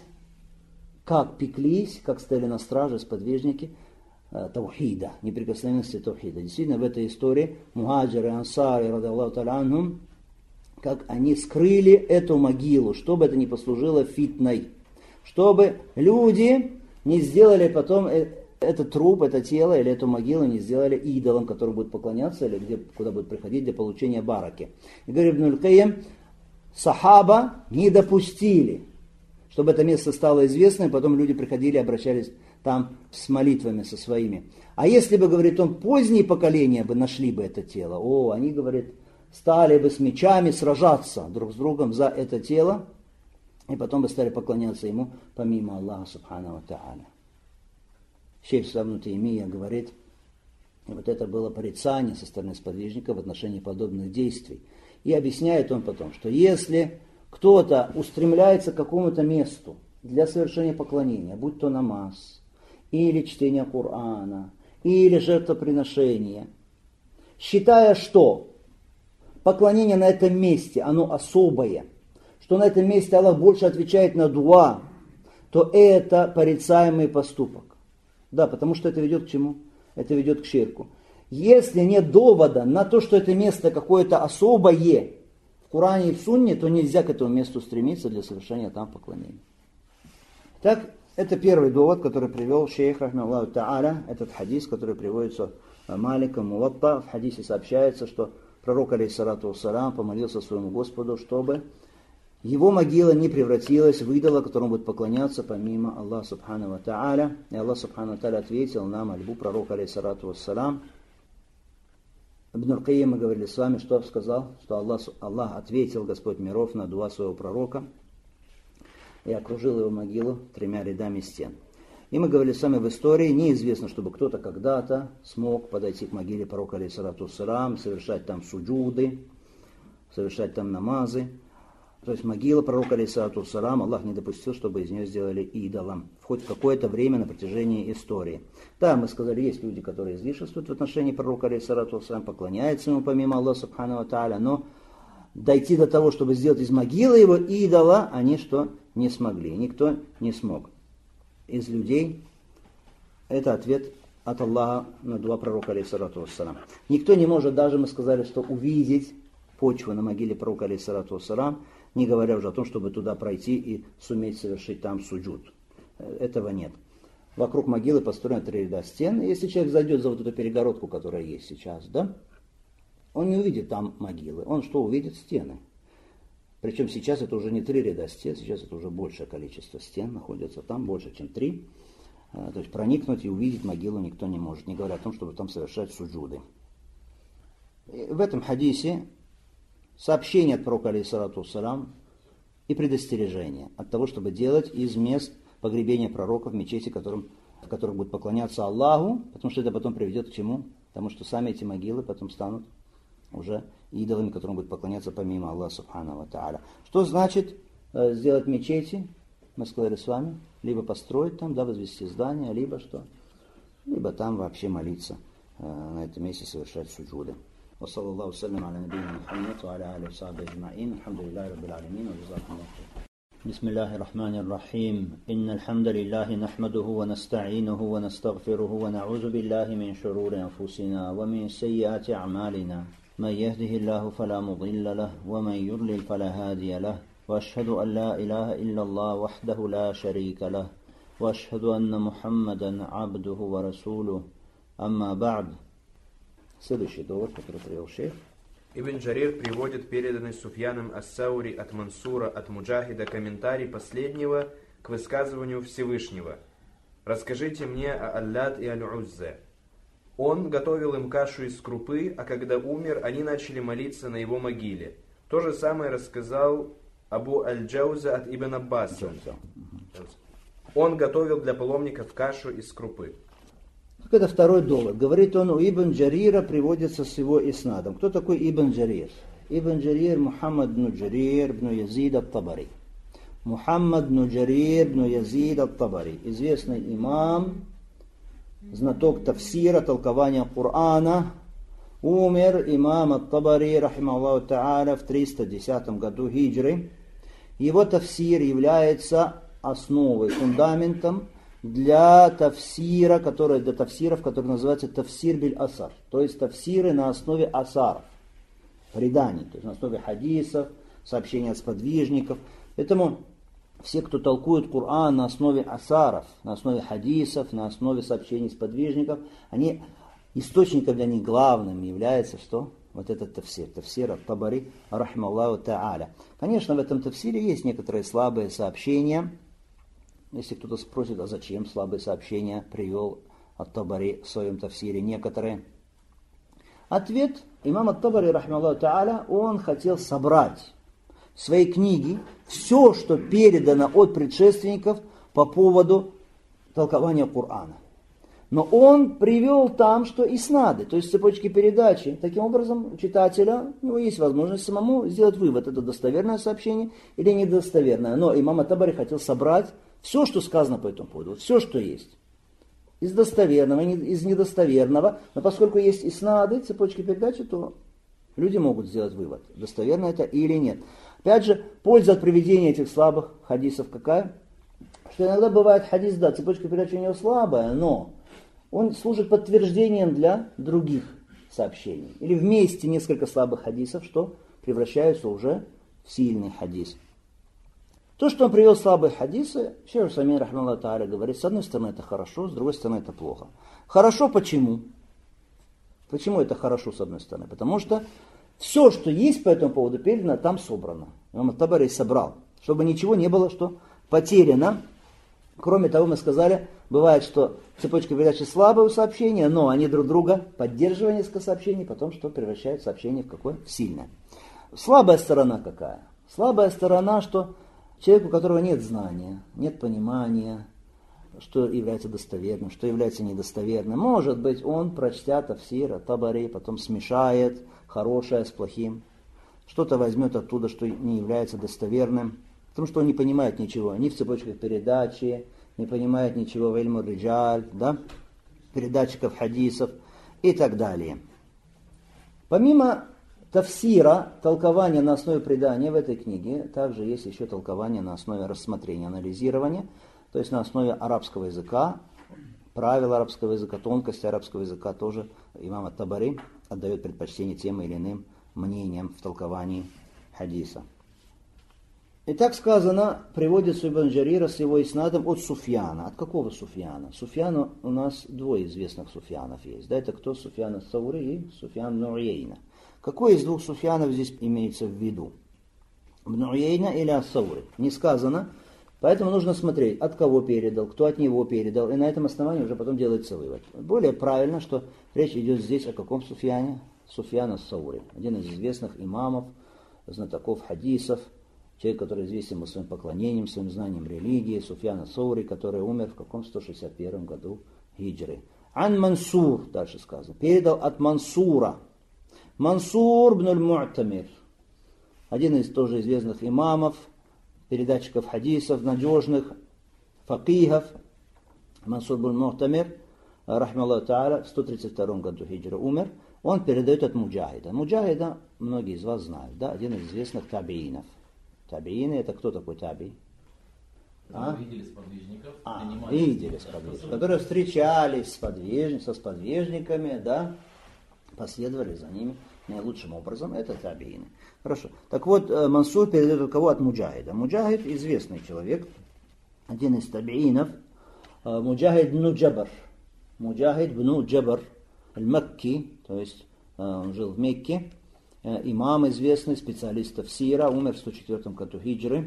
как пеклись, как стояли на страже сподвижники таухида, неприкосновенности таухида. Действительно, в этой истории мухаджиры, ансары, радаллаху та'аля анхум, как они скрыли эту могилу, чтобы это не послужило фитной, чтобы люди не сделали потом этот труп, это тело или эту могилу не сделали идолом, который будет поклоняться или куда будет приходить для получения бараки. И говорит Ибн аль-Кайим, сахаба не допустили, чтобы это место стало известным, потом люди приходили и обращались там с молитвами со своими. А если бы, говорит он, поздние поколения бы нашли бы это тело, они, говорит, стали бы с мечами сражаться друг с другом за это тело, и потом бы стали поклоняться ему помимо Аллаха субхану ва тааля. Шейх Ибн Таймия говорит, вот это было порицание со стороны сподвижника в отношении подобных действий. И объясняет он потом, что если кто-то устремляется к какому-то месту для совершения поклонения, будь то намаз, или чтение Корана, или жертвоприношение, считая, что поклонение на этом месте, оно особое, что на этом месте Аллах больше отвечает на дуа, то это порицаемый поступок. Да, потому что это ведет к чему? Это ведет к ширку. Если нет довода на то, что это место какое-то особое в Коране и в Сунне, то нельзя к этому месту стремиться для совершения там поклонения. Так, это первый довод, который привел шейх, рахмаллаху та'аля, этот хадис, который приводится Маликом Муатта. В хадисе сообщается, что пророк, алейхиссалату вассалям, помолился своему Господу, чтобы его могила не превратилась в идола, которому будет поклоняться помимо Аллаха субхану ва та'аля. И Аллах субхану ва та'аля ответил на мольбу пророка, алейхиссалату вассалям. Ибн аль-Кайим, мы говорили с вами, что сказал, что Аллах ответил, Господь миров, на дуа своего пророка и окружил его могилу 3 рядами стен. И мы говорили с вами, в истории неизвестно, чтобы кто-то когда-то смог подойти к могиле пророка, алейхиссалату вассалям, совершать там суджуды, совершать там намазы. То есть могила пророка, алейхиссалату вассалям, Аллах не допустил, чтобы из нее сделали идолом в хоть какое-то время на протяжении истории. Да, мы сказали, есть люди, которые излишествуют в отношении пророка, алейхиссалату вассалям, поклоняются ему помимо Аллаха субхану ва тааля, но дойти до того, чтобы сделать из могилы его идола, они что? Не смогли, никто не смог. Из людей это ответ от Аллаха на дуа пророка, алейхиссалату вассалям. Никто не может даже, мы сказали, что увидеть почву на могиле пророка, алейхиссалату вассалям, не говоря уже о том, чтобы туда пройти и суметь совершить там суджуд. Этого нет. Вокруг могилы построены 3 ряда стен. И если человек зайдет за вот эту перегородку, которая есть сейчас, да, он не увидит там могилы. Он что увидит? Стены. Причем сейчас это уже не 3 ряда стен, сейчас это уже большее количество стен находится там, больше, чем 3. То есть проникнуть и увидеть могилу никто не может, не говоря о том, чтобы там совершать суджуды. И в этом хадисе сообщение от пророка, алейхиссалату вассалям, и предостережение от того, чтобы делать из мест погребения пророков мечети, в которых будет поклоняться Аллаху, потому что это потом приведет к чему? Потому что сами эти могилы потом станут уже идолами, которым будет поклоняться помимо Аллаха субхану ва тааля. Что значит сделать мечети? Мы сказали с вами, либо построить там, да, возвести здание, либо что? Либо там вообще молиться, на этом месте совершать суджуды. وصلى الله وسلم على نبينا محمد وعلى آله وصحبه أجمعين الحمد لله رب العالمين وجزاكم الله خيرا. بسم الله الرحمن الرحيم إن الحمد لله نحمده ونستعينه ونستغفره ونعوذ بالله من شرور أنفسنا ومن سيئات أعمالنا من يهده الله فلا مضل له ومن يضلل فلا هادي له وأشهد أن لا إله إلا الله وحده لا شريك له وأشهد أن محمدا عبده ورسوله أما بعد. Следующий довод, который привел шейх. Ибн Джарир приводит переданный Суфьяном ас-Саури от Мансура от Муджахида комментарий последнего к высказыванию Всевышнего. «Расскажите мне о Аллат и Аль-Уззе. Он готовил им кашу из крупы, а когда умер, они начали молиться на его могиле. То же самое рассказал Абу Аль-Джауза от Ибн Аббаса. Он готовил для паломников кашу из крупы». Это второй довод. Говорит он, у Ибн Джарира приводится с его иснадом. Кто такой Ибн Джарир? Ибн Джарир Мухаммад бн Джарир бн Язид ат-Табари. Мухаммад бн Джарир бн Язид ат-Табари. Известный имам, знаток тафсира, толкования Корана. Умер имам ат-Табари, рахимахуллаху та'аля, в 310 году хиджры. Его тафсир является основой, фундаментом для тафсиров, которые называются тафсир биль-асар, то есть тафсиры на основе асаров, преданий, то есть на основе хадисов, сообщений от сподвижников. Поэтому все, кто толкует Коран на основе асаров, на основе хадисов, на основе сообщений сподвижников, источником для них главным является что? Вот этот тафсир ат-Табари, рахимахуллаху та'аля. Конечно, в этом тафсире есть некоторые слабые сообщения. Если кто-то спросит, а зачем слабые сообщения привел ат-Табари в своем тафсире некоторые? Ответ: имам ат-Табари, рахимахуллаху та'аля, он хотел собрать в своей книге все, что передано от предшественников по поводу толкования Корана. Но он привел там, что иснады, то есть цепочки передачи. Таким образом, у читателя, у него есть возможность самому сделать вывод, это достоверное сообщение или недостоверное. Но имам ат-Табари хотел собрать все, что сказано по этому поводу, все, что есть. Из достоверного, из недостоверного. Но поскольку есть иснады, цепочки передачи, то люди могут сделать вывод, достоверно это или нет. Опять же, польза от приведения этих слабых хадисов какая? Что иногда бывает хадис, да, цепочка передачи у него слабая, но он служит подтверждением для других сообщений. Или вместе несколько слабых хадисов, что превращаются уже в сильный хадис. То, что он привел слабые хадисы, шейх Усаймин, рахимахуллаху та'аля, говорит, с одной стороны это хорошо, с другой стороны это плохо. Хорошо почему? Почему это хорошо с одной стороны? Потому что все, что есть по этому поводу передано, там собрано. Имам ат-Табари собрал, чтобы ничего не было, что потеряно. Кроме того, мы сказали, бывает, что цепочка передачи слабое у сообщения, но они друг друга поддерживают несколько сообщений, потом что превращают сообщение в какое? В сильное. Слабая сторона какая? Слабая сторона, что человек, у которого нет знания, нет понимания, что является достоверным, что является недостоверным. Может быть, он, прочтя тафсир ат-Табари, потом смешает хорошее с плохим, что-то возьмет оттуда, что не является достоверным, потому что он не понимает ничего, ни в цепочках передачи, не понимает ничего в ильму риджаль, да, передатчиков хадисов и так далее. Помимо тафсира, толкования на основе предания в этой книге, также есть еще толкование на основе рассмотрения, анализирования, то есть на основе арабского языка, правил арабского языка, тонкости арабского языка тоже имам ат-Табари отдает предпочтение тем или иным мнениям в толковании хадиса. И так сказано, приводится Ибн Джарира с его иснадом от Суфьяна. От какого Суфьяна? Суфьяна у нас двое известных Суфьянов есть. Да, это кто? Суфьян ас-Саури и Суфьян ибн Уейна. Какой из двух Суфьянов здесь имеется в виду? Ибн Уейна или ас-Саури? Не сказано. Поэтому нужно смотреть, от кого передал, кто от него передал. И на этом основании уже потом делается вывод. Более правильно, что речь идет здесь о каком Суфьяне? Суфьян ас-Саури. Один из известных имамов, знатоков хадисов. Человек, который известен был своим поклонением, своим знанием религии, Суфьян ас-Саури, который умер в каком 161 году хиджры. Ан Мансур, дальше сказано, передал от Мансура. Мансур бн аль-Му'тамир, один из тоже известных имамов, передатчиков хадисов, надежных, факихов. Мансур бн аль-Му'тамир, рахимахуллаху та'аля, в 132 году хиджры умер. Он передает от Муджахида. Муджахида многие из вас знают, да, один из известных табиинов. Табиины — это кто такой табий? Видели сподвижников, Видели сподвижников, которые встречались со сподвижниками, да, последовали за ними наилучшим образом, это табиины. Хорошо. Так вот, Мансур передает от кого? От Муджахида. Муджахид известный человек, один из табиинов, Муджахид бну Джабр. Муджахид бну Джабр аль-Макки, то есть он жил в Мекке, имам известный, специалист тафсира, умер в 104 году хиджры.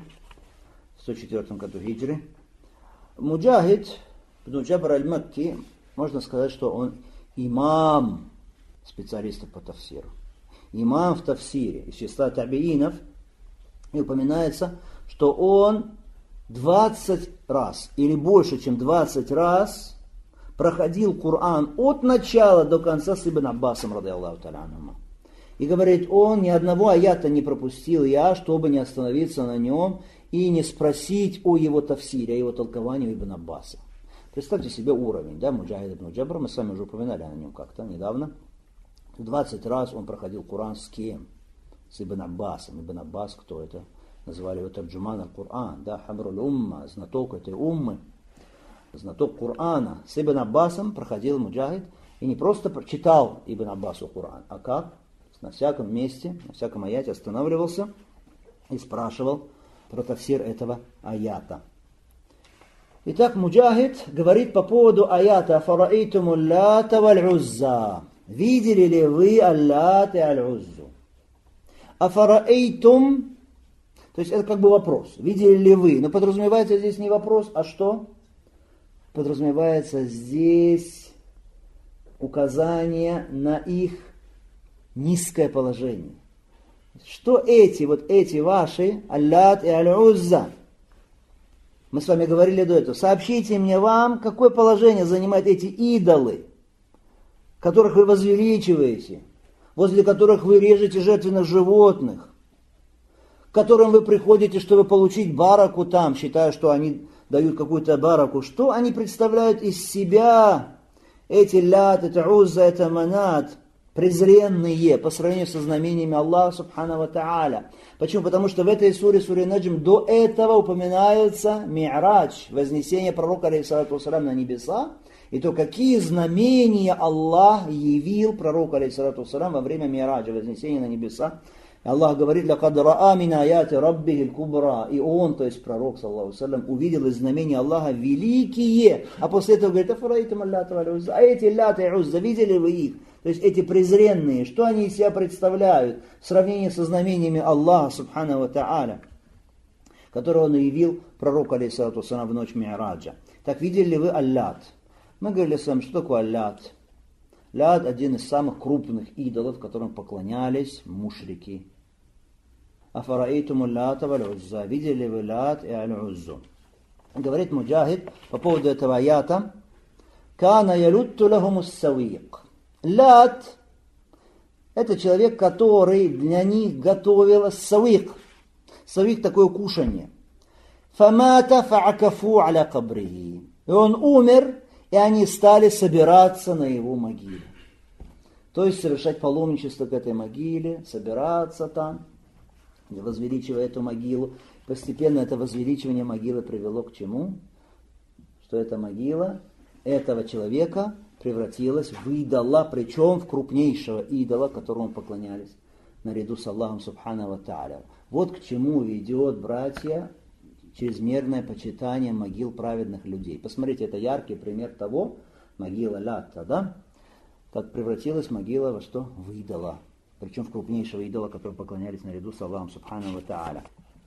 Муджахид бну Джабр аль-Макки, можно сказать, что он имам специалистов по тафсиру. Имам в тафсире из числа табиинов, и упоминается, что он 20 раз или больше, чем 20 раз проходил Коран от начала до конца с Ибн Аббасом, ради Аллаху та'аля анхума. И говорит, он ни одного аята не пропустил чтобы не остановиться на нем и не спросить о его тафсире, о его толковании Ибн Аббаса. Представьте себе уровень, да, Муджахид ибн Джабр, мы с вами уже упоминали о нем как-то недавно. 20 раз он проходил Коран с кем? С Ибн Аббасом. Ибн Аббас, кто это? Назвали его Тарджуман аль-Кур'ан, да, Хабруль Умма, знаток этой уммы, знаток Корана. С Ибн Аббасом проходил Муджахид и не просто читал Ибн Аббасу Коран, а как? На всяком месте, на всяком аяте останавливался и спрашивал про тафсир этого аята. Итак, Муджахид говорит по поводу аята «Афараитум аллата валь-Узза». Видели ли вы аллат и аль-Уззу? Афараитум, то есть это как бы вопрос. Видели ли вы? Но подразумевается здесь не вопрос, а что? Подразумевается здесь указание на их низкое положение. Что эти ваши аллат и аль-Узза? Мы с вами говорили до этого. Сообщите мне вам, какое положение занимают эти идолы, которых вы возвеличиваете, возле которых вы режете жертвенных животных, к которым вы приходите, чтобы получить бараку там, считая, что они дают какую-то бараку. Что они представляют из себя, эти лят, это узза, это манат, презренные по сравнению со знамениями Аллаха Субхану ва Тааля. Почему? Потому что в этой суре Наджм до этого упоминается Ми'радж, вознесение пророка алейхиссалату вассалям на небеса, и то, какие знамения Аллах явил пророку алейхиссалату вассалям во время Ми'раджа, вознесения на небеса. Аллах говорит, «Лакад раа мин аяти раббихи кубра». И он, то есть пророк, саллаллаху салям, увидел из знамения Аллаха великие. А после этого говорит, «Афараитум аллата валь-Узза». А эти лята и Узза, видели вы их? То есть эти презренные, что они из себя представляют в сравнении со знамениями Аллаха, субхану ва та'аля, которые он явил пророку, алейхиссалату вассалям, в ночь Ми'раджа. Так видели ли вы аллат? Мы говорили с вами, что такое аллат? Лят – один из самых крупных идолов, которым поклонялись мушрики. Афараитум аллата валь-Узза. Видели ли вы лят и аль-Уззу? Говорит Муджахид по поводу этого аята. Кана ялутту лахум ас-савиq. Лят – это человек, который для них готовил савиq. Савиq – такое кушанье. Фамата фа'акафу аля кабрихи. И он умер, и они стали собираться на его могиле. То есть совершать паломничество к этой могиле, собираться там, возвеличивая эту могилу. Постепенно это возвеличивание могилы привело к чему? Что эта могила этого человека превратилась в идола, причем в крупнейшего идола, которому поклонялись наряду с Аллахом Субхану ва Тааля. Вот к чему ведет, братья, чрезмерное почитание могил праведных людей. Посмотрите, это яркий пример того, могила Латта, да? Как превратилась могила во что? В идола. Причем в крупнейшего идола, которому поклонялись наряду с Аллахом Субхану ва Тааля.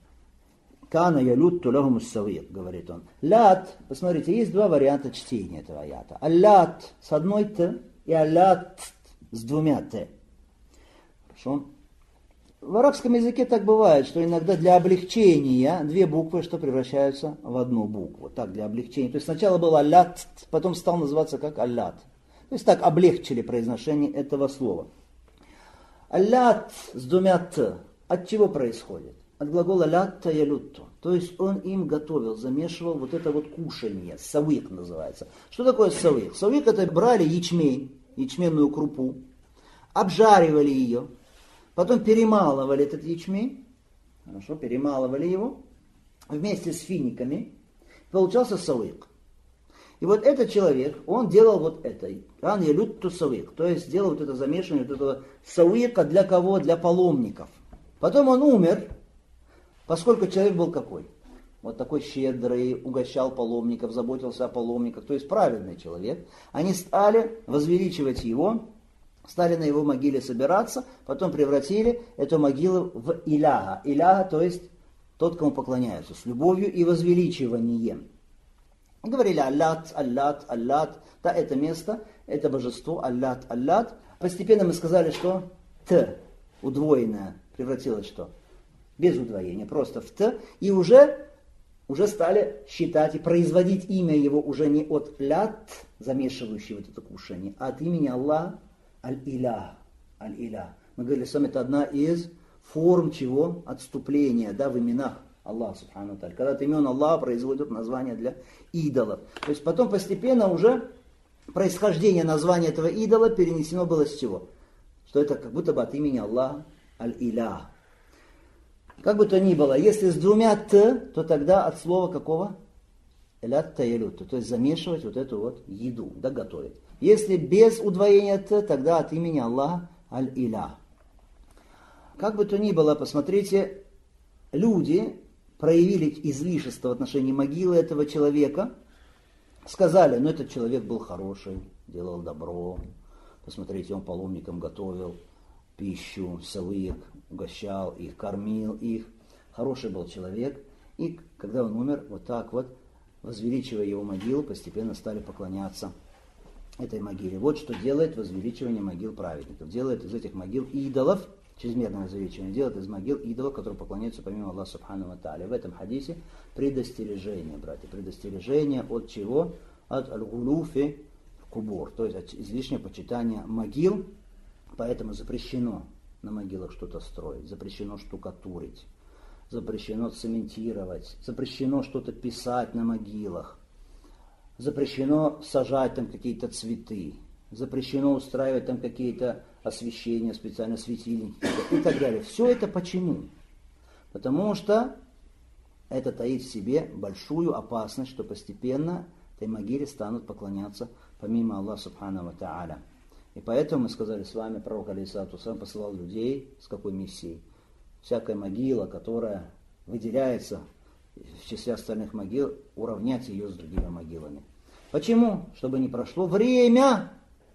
Кана ялутту лахум ас-савиq, говорит он. Лат, посмотрите, есть два варианта чтения этого аята. Аллат с одной т и аллат с двумя т. Хорошо? В арабском языке так бывает, что иногда для облегчения две буквы что превращаются в одну букву. Так, для облегчения. То есть сначала был аллат, потом стал называться как аллат. То есть так облегчили произношение этого слова. Аллат с двумя т. От чего происходит? От глагола лятта ялутту. То есть он им готовил, замешивал вот это вот кушанье. Савиq называется. Что такое савиq? Савиq — это брали ячмень, ячменную крупу, обжаривали ее, потом перемалывали этот ячмень, хорошо, перемалывали его вместе с финиками, получался савык. И вот этот человек, он делал вот это. Ан ялют тусавик. То есть делал вот это замешивание, вот этого савыка для кого? Для паломников. Потом он умер, поскольку человек был какой? Вот такой щедрый, угощал паломников, заботился о паломниках, то есть праведный человек. Они стали возвеличивать его, стали на его могиле собираться, потом превратили эту могилу в иляха. Иляха, то есть тот, кому поклоняются, с любовью и возвеличиванием. Говорили Аллат, Аллат, Аллат. Да, это место, это божество, Аллат, Аллат. Постепенно мы сказали, что Т, удвоенное, превратилось что? Без удвоения, просто в Т. И уже стали считать и производить имя его уже не от Лят, замешивающий вот это кушание, а от имени Аллах, Аль-Илях. Аль-Илях. Мы говорили с вами, это одна из форм чего? Отступления, да, в именах Аллаха, субхану ва тааля. Когда от имен Аллаха производят название для идолов. То есть потом постепенно уже происхождение названия этого идола перенесено было с чего? Что это как будто бы от имени Аллаха, Аль-Илях. Как бы то ни было, если с двумя «т», то тогда от слова какого? «Элят таялют», то есть замешивать вот эту вот еду, да, готовить. Если без удвоения «т», тогда от имени Аллаха Аль-Илях. Как бы то ни было, посмотрите, люди проявили излишество в отношении могилы этого человека, сказали, ну этот человек был хороший, делал добро, посмотрите, он паломникам готовил пищу, савык, угощал их, кормил их, хороший был человек, и когда он умер, вот так вот, возвеличивая его могилу, постепенно стали поклоняться этой могиле. Вот что делает возвеличивание могил праведников. Делает из этих могил идолов, чрезмерное возвеличивание, делает из могил идолов, которые поклоняются помимо Аллаха субхану ва тааля. В этом хадисе предостережение, братья, предостережение от чего? От аль-гулуфи кубур, то есть от излишнего почитания могил, поэтому запрещено на могилах что-то строить, запрещено штукатурить, запрещено цементировать, запрещено что-то писать на могилах, запрещено сажать там какие-то цветы, запрещено устраивать там какие-то освещения, специально светильники и так далее. Все это почему? Потому что это таит в себе большую опасность, что постепенно этой могиле станут поклоняться помимо Аллаха субхану ва тааля. И поэтому мы сказали с вами, пророк алейхиссалату вассалям посылал людей с какой миссией? Всякая могила, которая выделяется в числе остальных могил, уравнять ее с другими могилами. Почему? Чтобы не прошло время,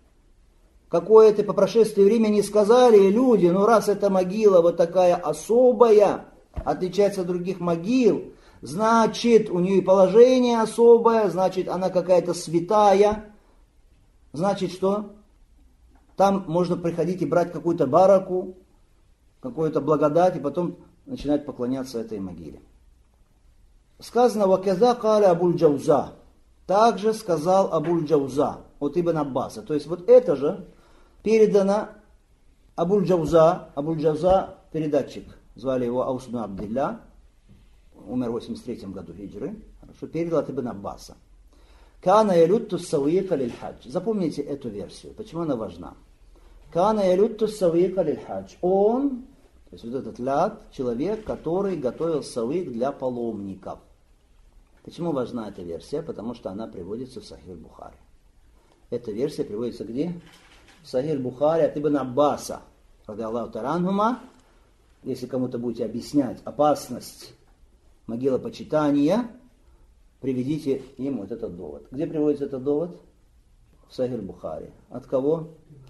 какое-то по прошествии времени сказали люди, ну раз эта могила вот такая особая, отличается от других могил, значит у нее и положение особое, значит она какая-то святая, значит что? Там можно приходить и брать какую-то бараку, какую-то благодать, и потом начинать поклоняться этой могиле. Сказано, «Ваказа каля Абуль-Джауза». Также сказал Абуль-Джауза от Ибн Аббаса. То есть вот это же передано Абуль-Джауза. Абуль-Джауза передатчик. Звали его Аус ибн Абдилля. Умер в 83 году хиджры. Хорошо, передал от Ибн Аббаса. Кана ялютту савыка лиль хадж. Запомните эту версию. Почему она важна? Кана ялютту савыка лиль хадж. Он, то есть вот этот ляд, человек, который готовил савык для паломников. Почему важна эта версия? Потому что она приводится в Сахих Бухари. Эта версия приводится где? В Сахих Бухари от Ибн Аббаса. Ради Аллаху таранхума. Если кому-то будете объяснять опасность могилопочитания, приведите им вот этот довод. Где приводится этот довод? В Сахих Бухари. От кого?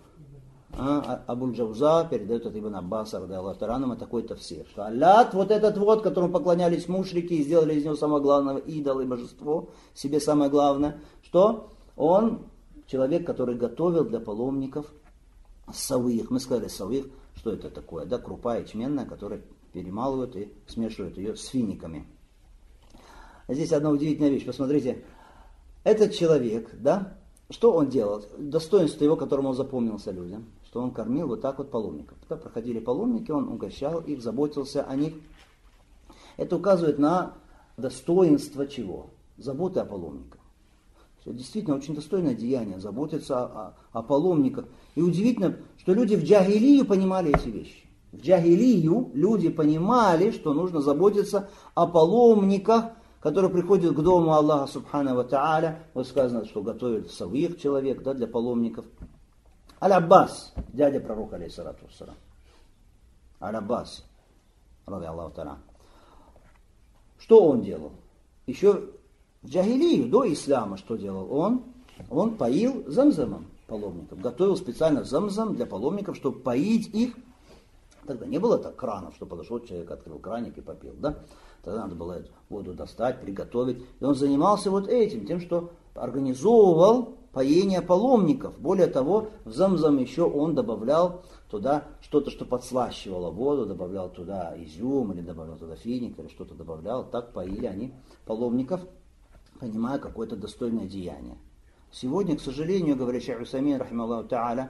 Абуль-Джауза передает от Ибн Аббаса, ради Аллаху таранхума, такой-то все. Что Аллат, вот этот вот, которому поклонялись мушрики и сделали из него самое главное идол и божество, себе самое главное, что он человек, который готовил для паломников савых. Мы сказали савых, что это такое? Да, крупа ячменная, которая перемалывают и смешивают ее с финиками. Здесь одна удивительная вещь. Посмотрите, этот человек, да, что он делал? Достоинство его, которому он запомнился людям, что он кормил вот так вот паломников. Когда проходили паломники, он угощал их, заботился о них. Это указывает на достоинство чего? Заботы о паломниках. Что действительно очень достойное деяние, заботиться о паломниках. И удивительно, что люди в джахилию понимали эти вещи. В джахилию люди понимали, что нужно заботиться о паломниках, который приходит к дому Аллаха Субхану ва Тааля, вот сказано, что готовит савих человек, да, для паломников. Аль-Аббас, дядя пророка, алейхиссалату вассалам. Аль-Аббас, ради Аллаху Та'аля. Что он делал? Еще в джахилию, до ислама, что делал он? Он поил замзамом паломников. Готовил специально замзам для паломников, чтобы поить их. Тогда не было так кранов, что подошел человек, открыл краник и попил, да? Тогда надо было эту воду достать, приготовить. И он занимался вот этим, тем, что организовывал поение паломников. Более того, в замзам еще он добавлял туда что-то, что подслащивало воду, добавлял туда изюм, или добавлял туда финик, или что-то добавлял. Так поили они паломников, понимая какое-то достойное деяние. Сегодня, к сожалению, говорит шейх Усаймин, рахималлаху та'аля,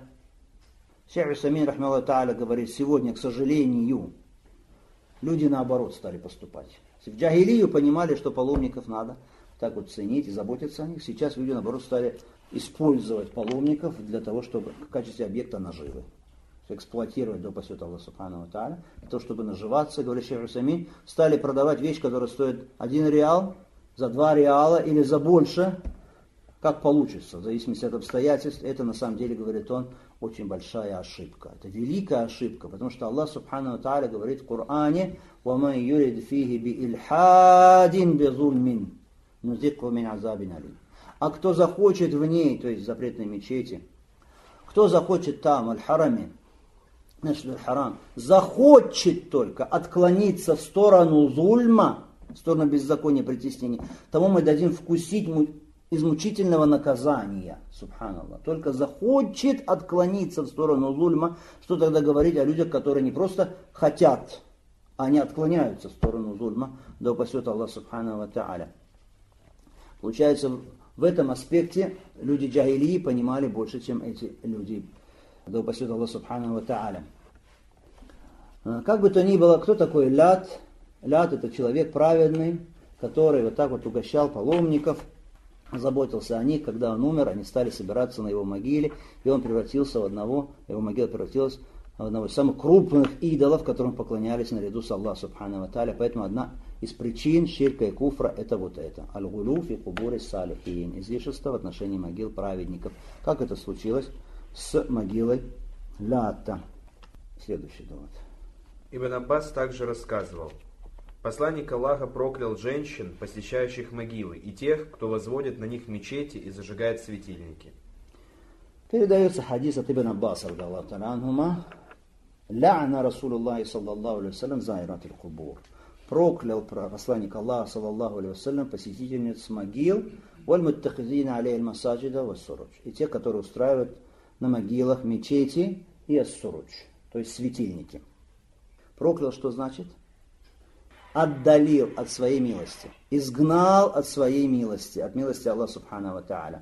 говорит, сегодня, к сожалению, люди наоборот стали поступать. В джахилию понимали, что паломников надо так вот ценить и заботиться о них. Сейчас люди наоборот стали использовать паломников для того, чтобы в качестве объекта наживы. Эксплуатировать до посвята Аллаха Субхану ва Тааля, для того, чтобы наживаться, говорит шейх Усаймин, стали продавать вещь, которая стоит 1 реал, за 2 реала или за больше, как получится, в зависимости от обстоятельств. Это на самом деле, говорит он, очень большая ошибка. Это великая ошибка, потому что Аллах Субхану ва Тааля говорит в Коране: وَمَنْ يُرِدْ فِيهِ بِإِلْحَادٍ بِظُلْمٍ نُذِقْهُ مِنْ عَذَابٍ أَلِيمٍ. А кто захочет в ней, то есть в запретной мечети, кто захочет там, аль-хараме, аль-харам, захочет только отклониться в сторону зульма, в сторону беззакония, притеснения, тому мы дадим вкусить из мучительного наказания, субханаллах. Только захочет отклониться в сторону зульма, что тогда говорить о людях, которые не просто хотят, а они отклоняются в сторону зульма, да упасет Аллах Субхану ва Тааля. Получается, в этом аспекте люди джахилии понимали больше, чем эти люди, да упасет Аллах Субхану ва Тааля. Как бы то ни было, кто такой Лят? Лят — это человек праведный, который вот так вот угощал паломников, заботился о них. Когда он умер, они стали собираться на его могиле, и он превратился в одного, его могила превратилась в одного из самых крупных идолов, которым поклонялись наряду с Аллахом Субхану ва Тааля. Поэтому одна из причин ширка и куфра — это вот это. Аль-гулу фи кубури салихин. Излишество в отношении могил праведников. Как это случилось с могилой Лата? Следующий довод. Ибн Аббас также рассказывал: посланник Аллаха проклял женщин, посещающих могилы, и тех, кто возводит на них мечети и зажигает светильники. Передается хадис от Ибн Аббаса, «Ля'на Расулуллахи саллаллаху алейхи вассалям заират аль-кубур». Проклял посланник Аллаха саллаллаху алейхи вассалям посетительниц могил, «Валь-муттахизина алей аль-масаджида ва-суруч», и те, которые устраивают на могилах мечети и ас-суруч, то есть светильники. Проклял что значит? Отдалил от своей милости, изгнал от своей милости, от милости Аллаха Субхану ва Тааля.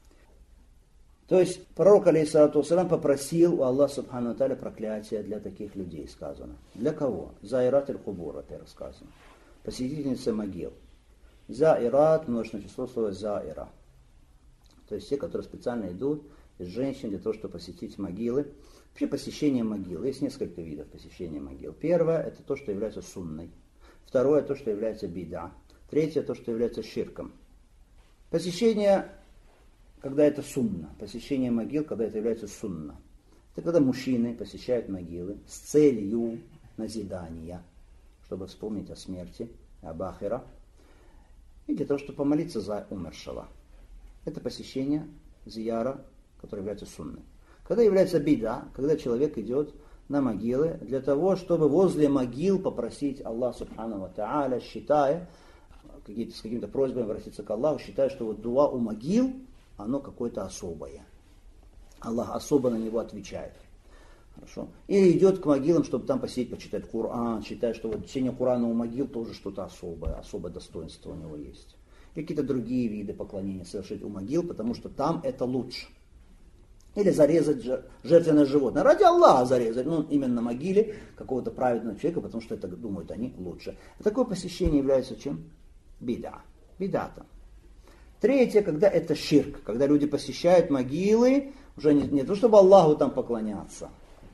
То есть пророк, алейхиссалату вассалям, попросил у Аллаха Субхану ва Тааля проклятия для таких людей, сказано. Для кого? Заират аль-кубур, это рассказано. Посетительницы могил. Заират, множественное число слова заира. То есть те, которые специально идут из женщин для того, чтобы посетить могилы. Вообще посещение могил. Есть несколько видов посещения могил. Первое — это то, что является сунной. Второе — то, что является бида. Третье — то, что является ширком. Посещение, когда это сунна. Посещение могил, когда это является сунна. Это когда мужчины посещают могилы с целью назидания, чтобы вспомнить о смерти, об ахира, и для того, чтобы помолиться за умершего. Это посещение зияра, которое является сунной. Когда является бида, когда человек идет на могилы для того, чтобы возле могил попросить Аллаха Субхану ва Тааля, считая, с какими-то просьбами обратиться к Аллаху, считая, что вот дуа у могил, оно какое-то особое. Аллах особо на него отвечает. Хорошо. Или идет к могилам, чтобы там посидеть, почитать Коран, считая, что вот чтение Корана у могил тоже что-то особое достоинство у него есть. И какие-то другие виды поклонения совершить у могил, потому что там это лучше. Или зарезать жертвенное животное. Ради Аллаха зарезать, именно на могиле какого-то праведного человека, потому что это, думают они, лучше. И такое посещение является чем? Бида. Бидата. Третье, когда это ширк, когда люди посещают могилы, уже не то, чтобы Аллаху там поклоняться,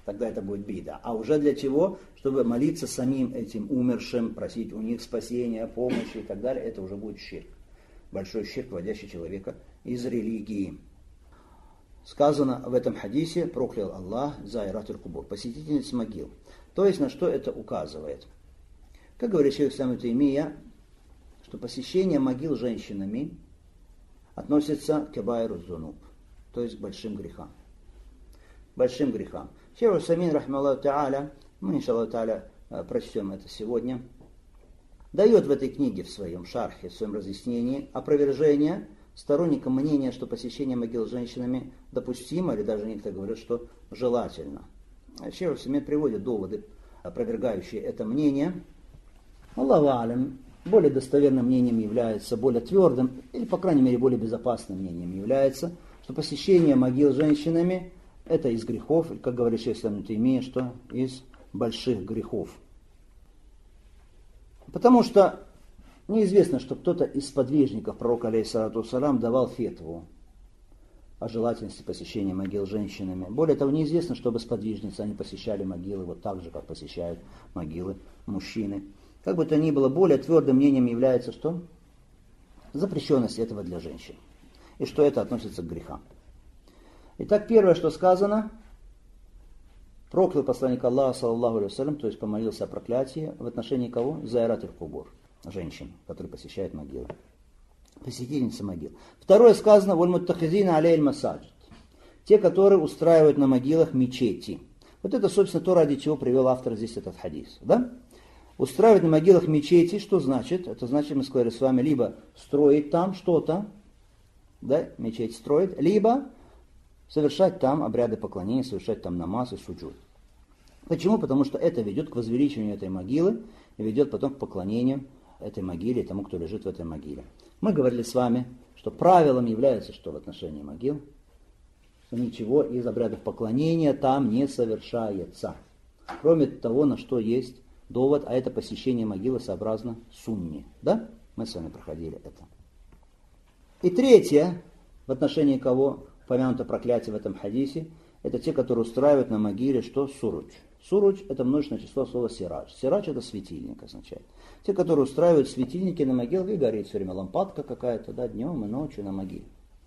Тогда это будет бида. А уже для чего? Чтобы молиться самим этим умершим, просить у них спасения, помощи и так далее. Это уже будет ширк. Большой ширк, вводящий человека из религии. Сказано в этом хадисе: проклял Аллах зайратуль кубур, посетительниц могил. То есть на что это указывает? Как говорит шейх ислам ибн Таймия, что посещение могил женщинами относится к кабаиру зунуб, то есть к большим грехам. Большим грехам. Шейх Усаймин, рахмаллаху та'аля, мы, иншаллаху та'аля, прочтем это сегодня, дает в этой книге, в своем шархе, в своем разъяснении, опровержение сторонникам мнения, что посещение могил женщинами допустимо, или даже некоторые говорят, что желательно. Шейх Усаймин приводит доводы, опровергающие это мнение. Аллаху алям, более достоверным мнением является, более твердым, или, по крайней мере, более безопасным мнением является, что посещение могил женщинами — это из грехов, как говорит шейх ислам ибн Таймия, что из больших грехов. Потому что неизвестно, что кто-то из сподвижников пророка алейхиссалату вассалям давал фетву о желательности посещения могил женщинами. Более того, неизвестно, чтобы сподвижницы они посещали могилы вот так же, как посещают могилы мужчины. Как бы то ни было, более твердым мнением является, что запрещенность этого для женщин. И что это относится к грехам. Итак, первое, что сказано: проклял посланник Аллаха, саллаллаху алейхи вассалям, то есть помолился о проклятии в отношении кого? Зайратуль кубур, женщин, которые посещают могилы. Посетительницы могил. Второе сказано: валь муттахизина алейхи масаджид, те, которые устраивают на могилах мечети. Вот это, собственно, то, ради чего привел автор здесь этот хадис. Да? Устраивать на могилах мечети, что значит? Это значит, мы сказали с вами, либо строить там что-то, да, мечеть строить, либо совершать там обряды поклонения, совершать там намаз и суджуд. Почему? Потому что это ведет к возвеличиванию этой могилы и ведет потом к поклонению этой могиле и тому, кто лежит в этой могиле. Мы говорили с вами, что правилом является, что в отношении могил, что ничего из обрядов поклонения там не совершается, кроме того, на что есть довод, а это посещение могилы сообразно сунне. Да? Мы с вами проходили это. И третье, в отношении кого упомянуто проклятие в этом хадисе, это те, которые устраивают на могиле что? Суруч. Суруч — это множественное число слова сирадж. Сирадж — это светильник означает. Те, которые устраивают светильники на могиле, и горит все время лампадка какая-то, да, днем и ночью на могиле.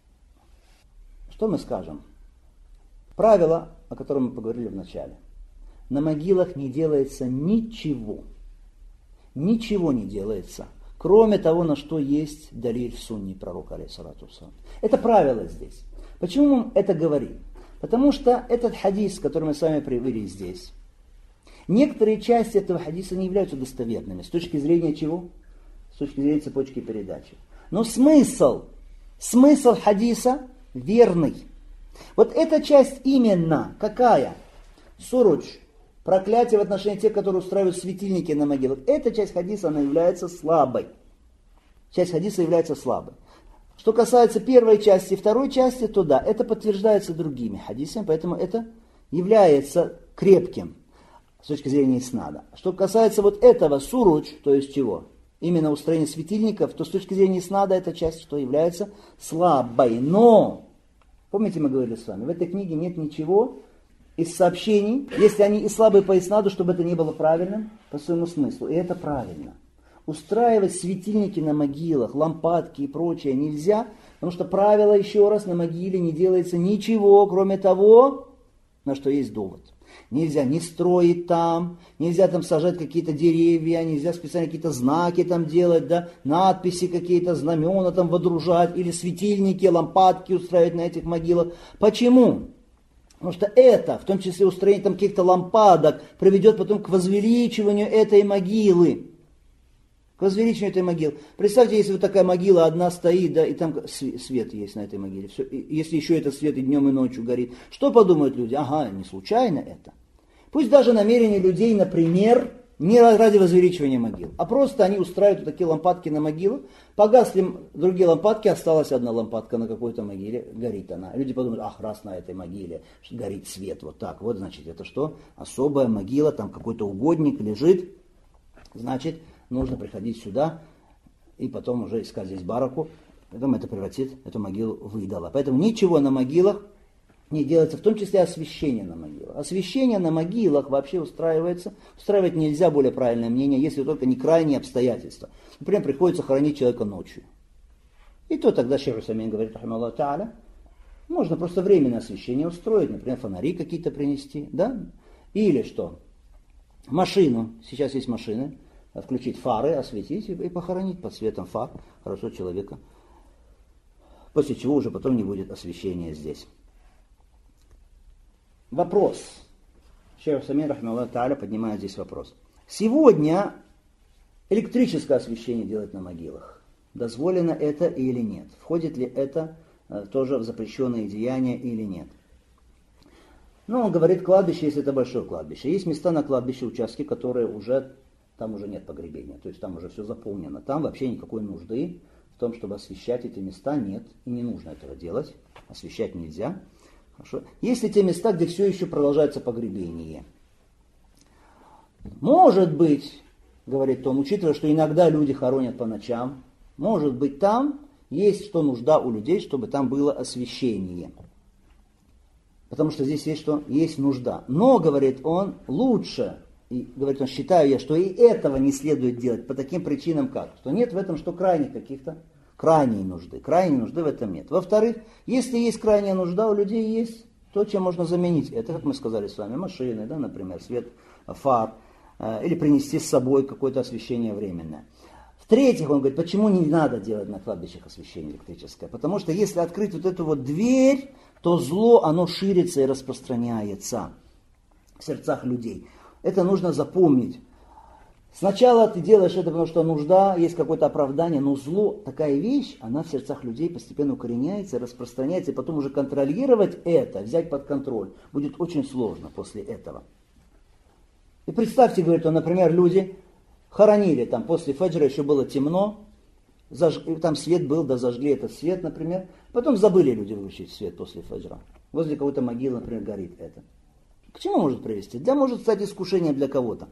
Что мы скажем? Правило, о котором мы поговорили в начале. На могилах не делается ничего. Ничего не делается, кроме того, на что есть далиль в сунне пророка алейхиссалату вассалям. Это правило здесь. Почему мы это говорим? Потому что этот хадис, который мы с вами привели здесь, некоторые части этого хадиса не являются достоверными. С точки зрения чего? С точки зрения цепочки передачи. Но смысл хадиса верный. Вот эта часть именно какая? Суруч. Проклятие в отношении тех, которые устраивают светильники на могилах. Эта часть хадиса, она является слабой. Часть хадиса является слабой. Что касается первой части и второй части, то да, это подтверждается другими хадисами, поэтому это является крепким с точки зрения иснада. Что касается вот этого суруч, то есть чего? Именно устроение светильников, то с точки зрения иснада эта часть, что является слабой. Но, помните, мы говорили с вами, в этой книге нет ничего из сообщений, если они и слабые по иснаду, чтобы это не было правильным по своему смыслу. И это правильно. Устраивать светильники на могилах, лампадки и прочее нельзя, потому что правило, еще раз, на могиле не делается ничего, кроме того, на что есть довод. Нельзя не строить там, нельзя там сажать какие-то деревья, нельзя специально какие-то знаки там делать, да, надписи какие-то, знамена там водружать, или светильники, лампадки устраивать на этих могилах. Почему? Потому что это, в том числе устроение там каких-то лампадок, приведет потом к возвеличиванию этой могилы. К возвеличиванию этой могилы. Представьте, если вот такая могила одна стоит, да, и там свет есть на этой могиле. Все, если еще этот свет и днем, и ночью горит. Что подумают люди? Ага, не случайно это. Пусть даже намерение людей, например, не ради возвеличивания могил, а просто они устраивают вот такие лампадки на могилу, погасли другие лампадки, осталась одна лампадка на какой-то могиле, горит она. Люди подумают, ах, раз на этой могиле горит свет, вот так, вот, значит, это что? Особая могила, там какой-то угодник лежит, значит, нужно приходить сюда и потом уже искать здесь бараку, потом это превратит эту могилу в идола. Поэтому ничего на могилах Не делается в том числе освящение на могилах. Освящение на могилах вообще устраивать нельзя, более правильное мнение, если только не крайние обстоятельства. Например, приходится хоронить человека ночью. И то тогда шейх Усаймин говорит, рахималлаху тааля, можно просто временное освещение устроить, например, фонари какие-то принести, да? Или что? Машину, сейчас есть машины, включить фары, осветить и похоронить под светом фар хорошо человека. После чего уже потом не будет освещения здесь. Вопрос. Шейх Усаймин, рахималлаху тааля, поднимает здесь вопрос. Сегодня электрическое освещение делать на могилах. Дозволено это или нет? Входит ли это тоже в запрещенные деяния или нет? Ну, он говорит, кладбище, если это большое кладбище. Есть места на кладбище, участки, которые там уже нет погребения. То есть там уже все заполнено. Там вообще никакой нужды в том, чтобы освещать эти места, нет. И не нужно этого делать. Освещать нельзя. Хорошо. Есть ли те места, где все еще продолжается погребение? Может быть, говорит он, учитывая, что иногда люди хоронят по ночам, может быть, там есть что нужда у людей, чтобы там было освещение. Потому что здесь есть что? Есть нужда. Но, говорит он, лучше, и говорит он, считаю я, что и этого не следует делать по таким причинам как, что нет в этом что крайних каких-то, крайней нужды в этом нет. Во-вторых, если есть крайняя нужда, у людей есть то, чем можно заменить. Это, как мы сказали с вами, машины, да, например, свет фар, или принести с собой какое-то освещение временное. В-третьих, он говорит, почему не надо делать на кладбищах освещение электрическое? Потому что если открыть вот эту вот дверь, то зло, оно ширится и распространяется в сердцах людей. Это нужно запомнить. Сначала ты делаешь это, потому что нужда, есть какое-то оправдание, но зло, такая вещь, она в сердцах людей постепенно укореняется, распространяется, и потом уже контролировать это, взять под контроль, будет очень сложно после этого. И представьте, говорит он, например, люди хоронили, там после фаджра еще было темно, там свет был, да зажгли этот свет, например, потом забыли люди выключить свет после фаджра. Возле какой-то могилы, например, горит это. К чему может привести? Да, может стать искушением для кого-то.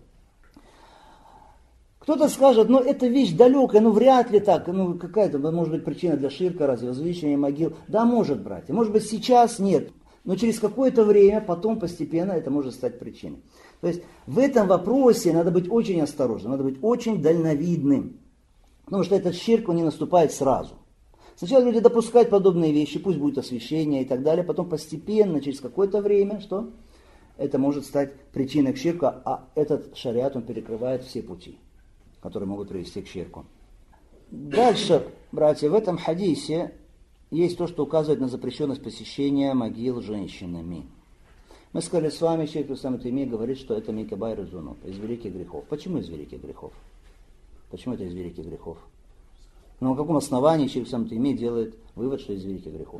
Кто-то скажет, эта вещь далекая, вряд ли так, какая-то, может быть, причина для ширка, разве возвеличивания могил. Да, может, братья, может быть, сейчас нет, но через какое-то время, потом постепенно это может стать причиной. То есть в этом вопросе надо быть очень осторожным, надо быть очень дальновидным, потому что этот ширк, он не наступает сразу. Сначала люди допускают подобные вещи, пусть будет освещение и так далее, потом постепенно, через какое-то время, что? Это может стать причиной к ширку, а этот шариат, он перекрывает все пути, которые могут привести к ширку. Дальше, братья, в этом хадисе есть то, что указывает на запрещенность посещения могил женщинами. Мы сказали с вами, шейх Ислам Тайми говорит, что это мин кабаир зунуб, из великих грехов. Почему из великих грехов? Почему это из великих грехов? На каком основании шейх Ислам Тайми делает вывод, что из великих грехов?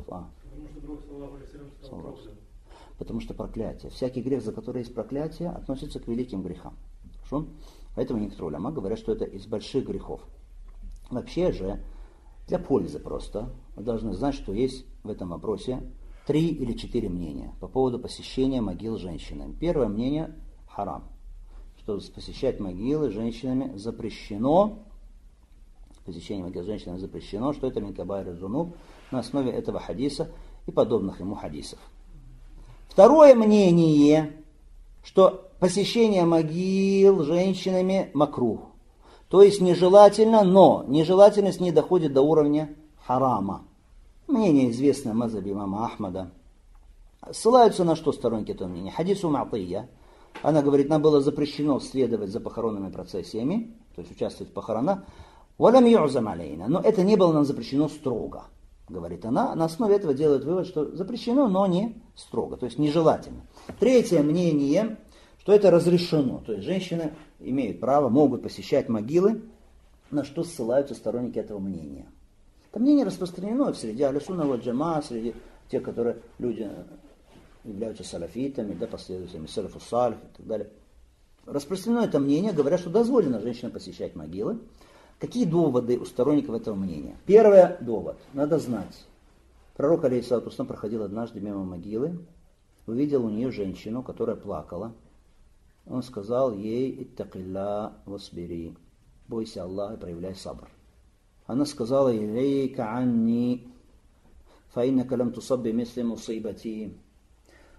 Потому что проклятие. Всякий грех, за который есть проклятие, относится к великим грехам. Хорошо? Поэтому некоторые уляма говорят, что это из больших грехов. Вообще же, для пользы просто, вы должны знать, что есть в этом вопросе 3 или 4 мнения по поводу посещения могил женщинами. Первое мнение – харам. Что посещать могилы женщинами запрещено. Посещение могил женщинами запрещено, что это мин кабаир зунуб на основе этого хадиса и подобных ему хадисов. Второе мнение, что посещение могил женщинами макрух. То есть нежелательно, но нежелательность не доходит до уровня харама. Мнение известное в мазхабе имама Ахмада. Ссылаются на что сторонники этого мнения? Хадис Атия. Она говорит, нам было запрещено следовать за похоронными процессиями, то есть участвовать в похоронах. «Валям ю'зам алейна». Но это не было нам запрещено строго. Говорит она, на основе этого делает вывод, что запрещено, но не строго, то есть нежелательно. Третье мнение, что это разрешено, то есть женщины имеют право, могут посещать могилы, на что ссылаются сторонники этого мнения. Это мнение распространено в среди ахлю-сунна валь джамаа, среди тех, которые люди являются салафитами, да, последователями салафу салих и так далее. Распространено это мнение, говорят, что дозволено женщинам посещать могилы. Какие доводы у сторонников этого мнения? Первый довод. Надо знать. Пророк, алейхиссалату вассалям, проходил однажды мимо могилы, увидел у нее женщину, которая плакала. Он сказал ей: «Иттакилля васбири». Бойся Аллаха и проявляй сабр. Она сказала: «Илейка анни, фаиннака лам тусабби мисли мусибати».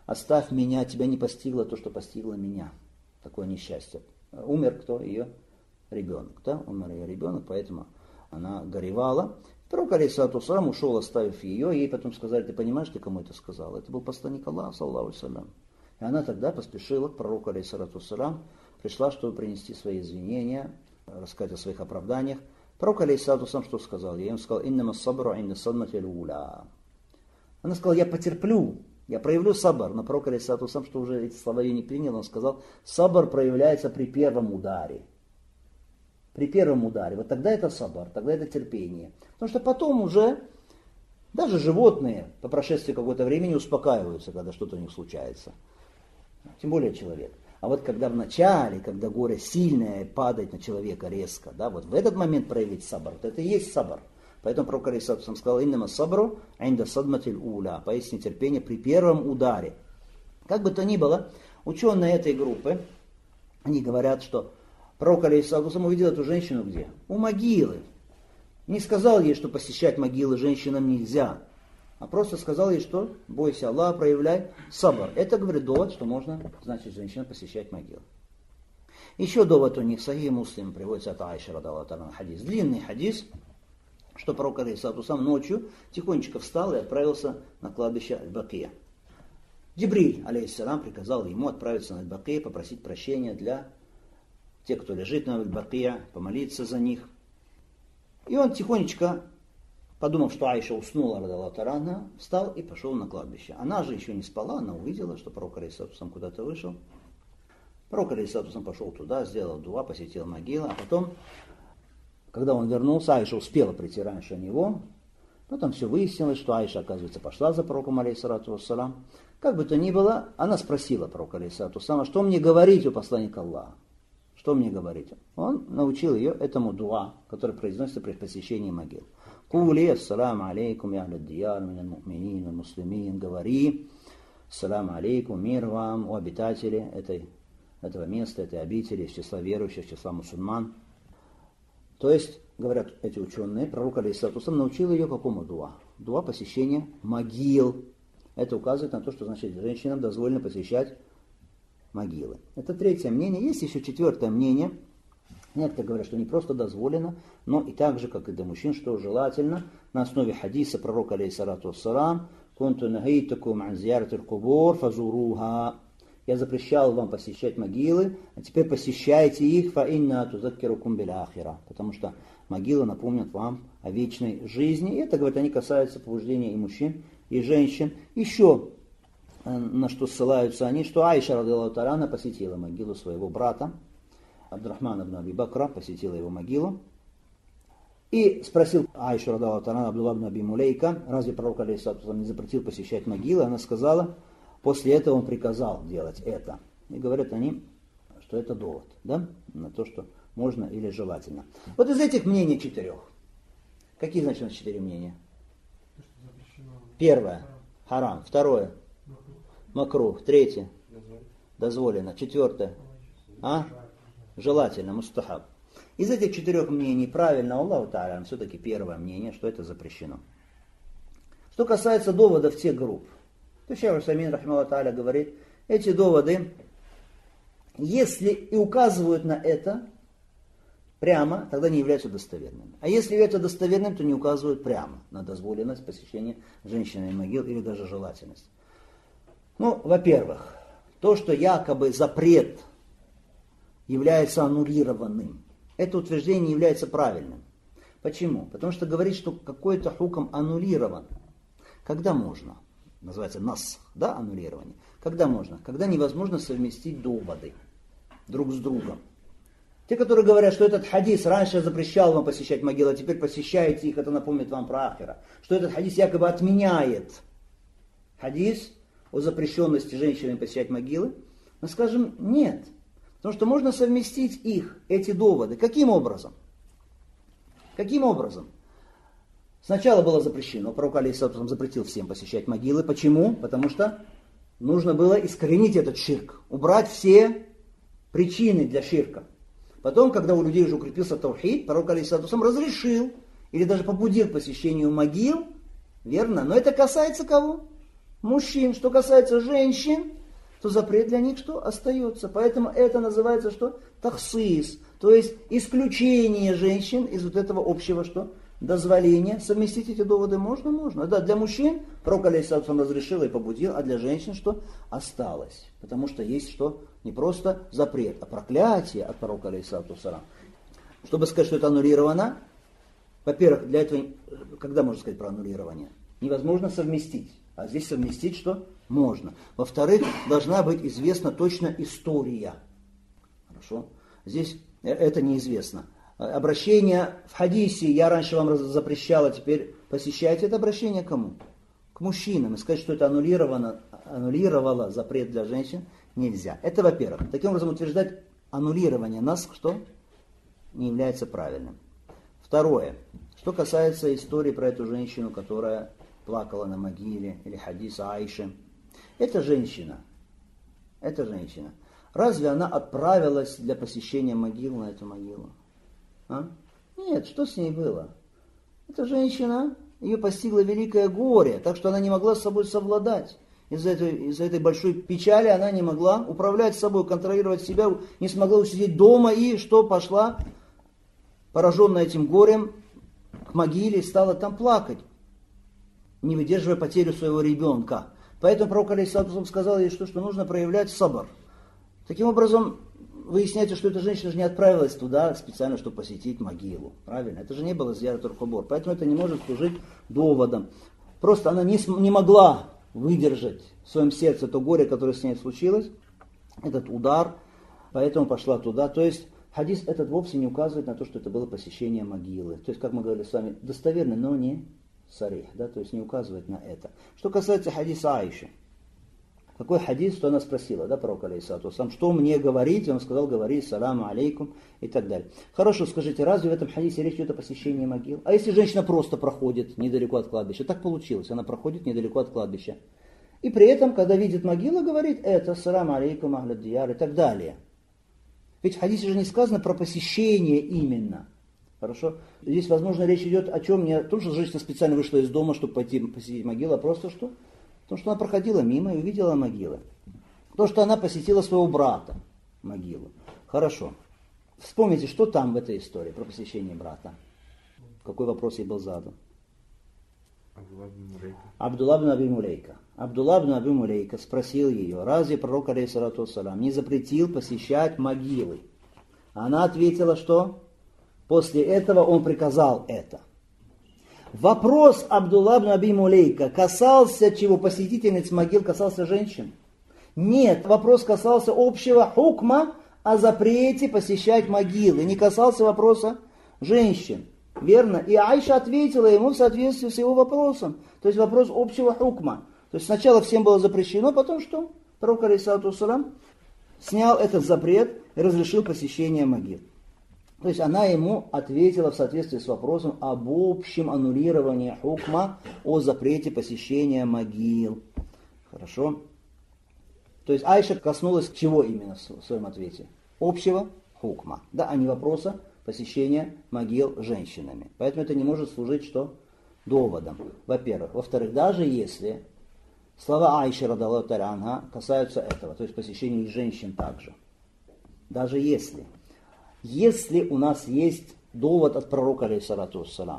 оставь меня, тебя не постигло то, что постигло меня. Такое несчастье. Умер кто? Ее ребенок. Да? Умер ее ребенок, поэтому она горевала. Пророк, алейхиссалату вассалам, ушел, оставив ее, ей потом сказали: ты понимаешь, ты кому это сказал? Это был посланник Аллаха, саллаллаху алейхи ва саллям. И она тогда поспешила к пророку, алейхиссалату вассалам, пришла, чтобы принести свои извинения, рассказать о своих оправданиях. Пророк, алейхиссалату вассалам, что сказал? Я ему сказал: иннама сабру инда садмати л-уля. Она сказала: я потерплю, я проявлю сабр. Но пророк, алейхиссалату вассалам, что уже эти слова ее не принял, он сказал: сабр проявляется при первом ударе. При первом ударе. Вот тогда это сабр, тогда это терпение. Потому что потом уже даже животные по прошествии какого-то времени успокаиваются, когда что-то у них случается. Тем более человек. А вот когда в начале, когда горе сильное падает на человека резко, да, вот в этот момент проявить сабр, вот это и есть сабр. Поэтому пророк алейхиссалату сказал: иннама сабру инда садматиль уля, поистине терпение при первом ударе. Как бы то ни было, ученые этой группы, они говорят, что пророк алейхиссалату увидел эту женщину где? У могилы. Не сказал ей, что посещать могилы женщинам нельзя, а просто сказал ей, что бойся Аллаха, проявляй сабр. Это, говорит, довод, что можно, значит, женщинам посещать могилы. Еще довод у них, Сахих Муслим, приводится от Аиши, радаллаху та'аля, хадис. Длинный хадис, что пророк алейхиссалату ночью тихонечко встал и отправился на кладбище Аль-Бакия. Джибриль, алейхиссалам, приказал ему отправиться на Аль-Бакия, попросить прощения для тех, кто лежит на Аль-Бакия, помолиться за них. И он тихонечко, подумав, что Аиша уснула, радаллаху та'аля, встал и пошел на кладбище. Она же еще не спала, она увидела, что пророк алейхиссалату куда-то вышел. Пророк алейхиссалату пошел туда, сделал дуа, посетил могилу, а потом, когда он вернулся, Аиша успела прийти раньше него. Потом все выяснилось, что Аиша, оказывается, пошла за пророком, алейхиссалату вассалам. Как бы то ни было, она спросила пророка, алейхиссалату вассалам: что мне говорить, о посланник Аллаха? Что мне говорить? Он научил ее этому дуа, который произносится при посещении могил. Кули ассаламу алейкум я ахля дияр миналь му'минин валь муслимин. Говори: ассаламу алейкум, мир вам, о обитатели этого места, этой обители, из числа верующих, из числа мусульман. То есть, говорят эти ученые, пророк алейхиссалату вассалам научил ее какому дуа? Дуа посещения могил. Это указывает на то, что, значит, женщинам дозволено посещать могилы. Это третье мнение. Есть еще четвертое мнение. Некоторые говорят, что не просто дозволено, но и так же, как и для мужчин, что желательно, на основе хадиса пророка, алейхиссалату вассалам: «Кунту нахейтукум ан зиярати аль-кубур фазуруха». Я запрещал вам посещать могилы, а теперь посещайте их, фа инна тузаккирукум биль ахира. Потому что могилы напомнят вам о вечной жизни. И это, говорят, они касаются побуждения и мужчин, и женщин. Еще на что ссылаются они, что Аиша, радаллаху та'аля, посетила могилу своего брата, Абдурахмана ибн Аби Бакра, посетила его могилу. И спросил Аишу, радаллаху та'аля, Абдулла ибн Аби Мулейка: разве пророк, алейхиссалату не запретил посещать могилы? Она сказала: после этого он приказал делать это. И говорят они, что это довод, да, на то, что можно или желательно. Вот из этих мнений четырех. Какие, значит, у нас четыре мнения? Первое — харам. Второе — макрух. Третье — дозволено. Четвертое — желательно, мустахаб. Из этих четырех мнений правильно, Аллаху та'аля, все-таки первое мнение, что это запрещено. Что касается доводов тех групп, то Шейх Усаймин, рахимахуллаху та'аля, говорит, эти доводы, если и указывают на это прямо, тогда не являются достоверными. А если являются достоверным, то не указывают прямо на дозволенность посещения женщины могил или даже желательность. Ну, во-первых, то, что якобы запрет является аннулированным, это утверждение не является правильным. Почему? Потому что говорит, что какой-то хукм аннулирован. Когда можно? Называется насх, да, аннулирование. Когда можно? Когда невозможно совместить доводы друг с другом. Те, которые говорят, что этот хадис раньше запрещал вам посещать могилы, а теперь посещаете их, это напомнит вам про ахира. Что этот хадис якобы отменяет хадис о запрещенности женщинам посещать могилы. Мы скажем нет. Потому что можно совместить их, эти доводы. Каким образом? Каким образом? Сначала было запрещено. Пророк алейхиссалату запретил всем посещать могилы. Почему? Потому что нужно было искоренить этот ширк. Убрать все причины для ширка. Потом, когда у людей уже укрепился таухид, пророк алейхиссалату разрешил или даже побудил к посещению могил. Верно? Но это касается кого? мужчин. Что касается женщин, то запрет для них что? Остается. Поэтому это называется что? Тахсис. То есть исключение женщин из вот этого общего что? Дозволения. Совместить эти доводы можно? Можно. Да, для мужчин пророк алейхиссалам разрешил и побудил, а для женщин что? Осталось. Потому что есть что? Не просто запрет, а проклятие от пророка алейхиссалам. Чтобы сказать, что это аннулировано, во-первых, для этого, когда можно сказать про аннулирование? Невозможно совместить. А здесь совместить что? Можно. Во-вторых, должна быть известна точно история. Хорошо? Здесь это неизвестно. Обращение в хадисе, я раньше вам запрещал, а теперь посещайте, это обращение к кому? К мужчинам. И сказать, что это аннулировало запрет для женщин, нельзя. Это во-первых. Таким образом, утверждать аннулирование нас, что? Не является правильным. Второе. Что касается истории про эту женщину, которая плакала на могиле, или хадис Аиши. Эта женщина, разве она отправилась для посещения могил на эту могилу? А? Нет, что с ней было? Эта женщина, ее постигло великое горе, так что она не могла с собой совладать. Из-за этой большой печали она не могла управлять собой, контролировать себя, не смогла усидеть дома и что, пошла, пораженная этим горем, к могиле и стала там плакать, не выдерживая потерю своего ребенка. Поэтому пророк алейхиссалам сказал ей, что нужно проявлять сабр. Таким образом, выясняется, что эта женщина же не отправилась туда специально, чтобы посетить могилу. Правильно? Это же не было зиярат аль-кубур. Поэтому это не может служить доводом. Просто она не могла выдержать в своем сердце то горе, которое с ней случилось, этот удар, поэтому пошла туда. То есть хадис этот вовсе не указывает на то, что это было посещение могилы. То есть, как мы говорили с вами, достоверно, но не сарих, да, то есть не указывает на это. Что касается хадиса Аиши. Какой хадис, что она спросила, да, пророк алейхиссалам, что мне говорить? И он сказал, говори, саламу алейкум и так далее. Хорошо, скажите, разве в этом хадисе речь идет о посещении могил? А если женщина просто проходит недалеко от кладбища? Так получилось, она проходит недалеко от кладбища. И при этом, когда видит могилу, говорит это, саламу алейкум, ахляд дияр и так далее. Ведь в хадисе же не сказано про посещение именно. Хорошо? Здесь, возможно, речь идет о чем? Не о том, что женщина специально вышла из дома, чтобы пойти посетить могилу, а просто что? Потому что она проходила мимо и увидела могилы. То, что она посетила своего брата могилу. Хорошо. Вспомните, что там в этой истории про посещение брата. Какой вопрос ей был задан? Абдулла бин Аби Мулейка. Абдулла бин Аби Мулейка спросил ее, разве пророк алейхиссалам не запретил посещать могилы? Она ответила, что после этого он приказал это. Вопрос Абдулла бин Аби Мулейка касался чего? Посетительниц могил, касался женщин? Нет, вопрос касался общего хукма о запрете посещать могилы, не касался вопроса женщин. Верно? И Айша ответила ему в соответствии с его вопросом. То есть вопрос общего хукма. То есть сначала всем было запрещено, потом что? Пророк алейхиссалам снял этот запрет и разрешил посещение могил. То есть она ему ответила в соответствии с вопросом об общем аннулировании хукма о запрете посещения могил. Хорошо? То есть Айша коснулась чего именно в своем ответе? Общего хукма, да, а не вопроса посещения могил женщинами. Поэтому это не может служить что? Доводом, во-первых. Во-вторых, даже если слова Айши радаллаху та'аля анха касаются этого, то есть посещения женщин также. Даже если у нас есть довод от пророка алейхиссалату вассалам,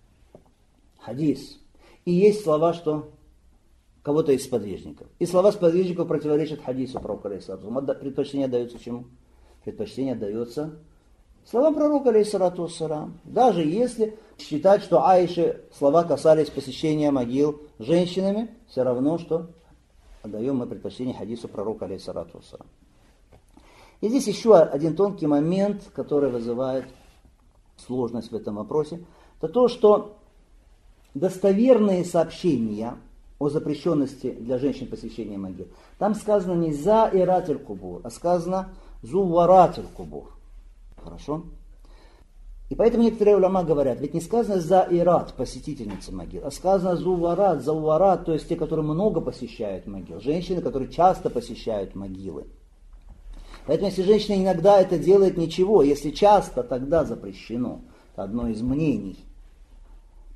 хадис, и есть слова, что кого-то из сподвижников, и слова сподвижников противоречат хадису пророка алейхиссалату вассалам, предпочтение отдается чему? Предпочтение отдается словам пророка алейхиссалату вассалам. Даже если считать, что Аиши слова касались посещения могил женщинами, все равно, что отдаем мы предпочтение хадису пророка алейхиссалату вассалам. И здесь еще один тонкий момент, который вызывает сложность в этом вопросе, это то, что достоверные сообщения о запрещенности для женщин посещения могил, там сказано не заират аль-кубур, а сказано зуварат аль-кубур. Хорошо? И поэтому некоторые уляма говорят, ведь не сказано заират, посетительницы могил, а сказано зауварат, то есть те, которые много посещают могил, женщины, которые часто посещают могилы. Поэтому, если женщина иногда это делает, ничего. Если часто, тогда запрещено. Это одно из мнений.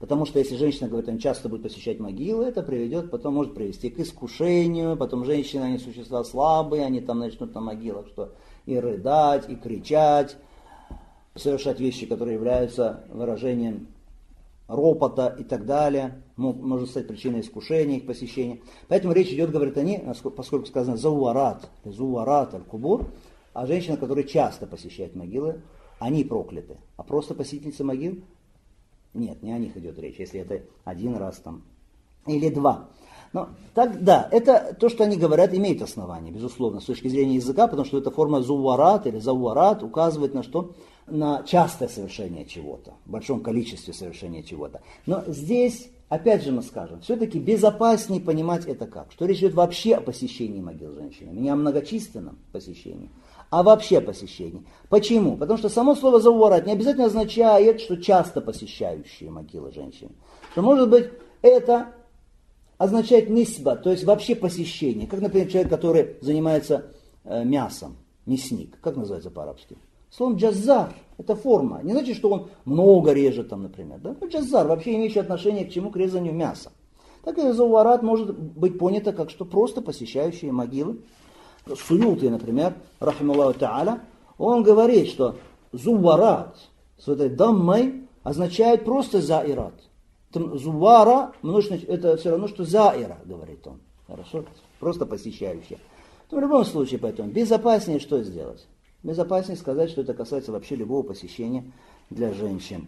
Потому что если женщина говорит, он часто будет посещать могилы, это приведет, потом может привести к искушению, потом женщины, они существа слабые, они там начнут на могилах что и рыдать, и кричать, совершать вещи, которые являются выражением ропота и так далее, может стать причиной искушения их посещения. Поэтому речь идет, говорят они, поскольку сказано зауарат аль-кубур, а женщины, которые часто посещают могилы, они прокляты. А просто посетительницы могил? Нет, не о них идет речь, если это один раз там или два. Но так, да, это то, что они говорят, имеет основание, безусловно, с точки зрения языка, потому что эта форма зауарат или зауарат указывает на что? На частое совершение чего-то, в большом количестве совершения чего-то. Но здесь, опять же мы скажем, все-таки безопаснее понимать это как? Что речь идет вообще о посещении могил женщинами, не о многочисленном посещении, а вообще о посещении. Почему? Потому что само слово зауарат не обязательно означает, что часто посещающие могилы женщин. Что может быть это означает нисба, то есть вообще посещение. Как, например, человек, который занимается мясом, мясник. Как называется по-арабски? Словом джаззар. Это форма. Не значит, что он много режет там, например. Да? Джаззар, вообще имеющий отношение к чему? К резанию мяса. Так и зауарат может быть понято как что просто посещающие могилы. Суюти, например, рахималлаху та'аля, он говорит, что зуарат с этой даммой означает просто заират. Зуара, это все равно, что заира, говорит он. Хорошо? Просто посещающие. Но в любом случае, поэтому безопаснее что сделать? Безопаснее сказать, что это касается вообще любого посещения для женщин.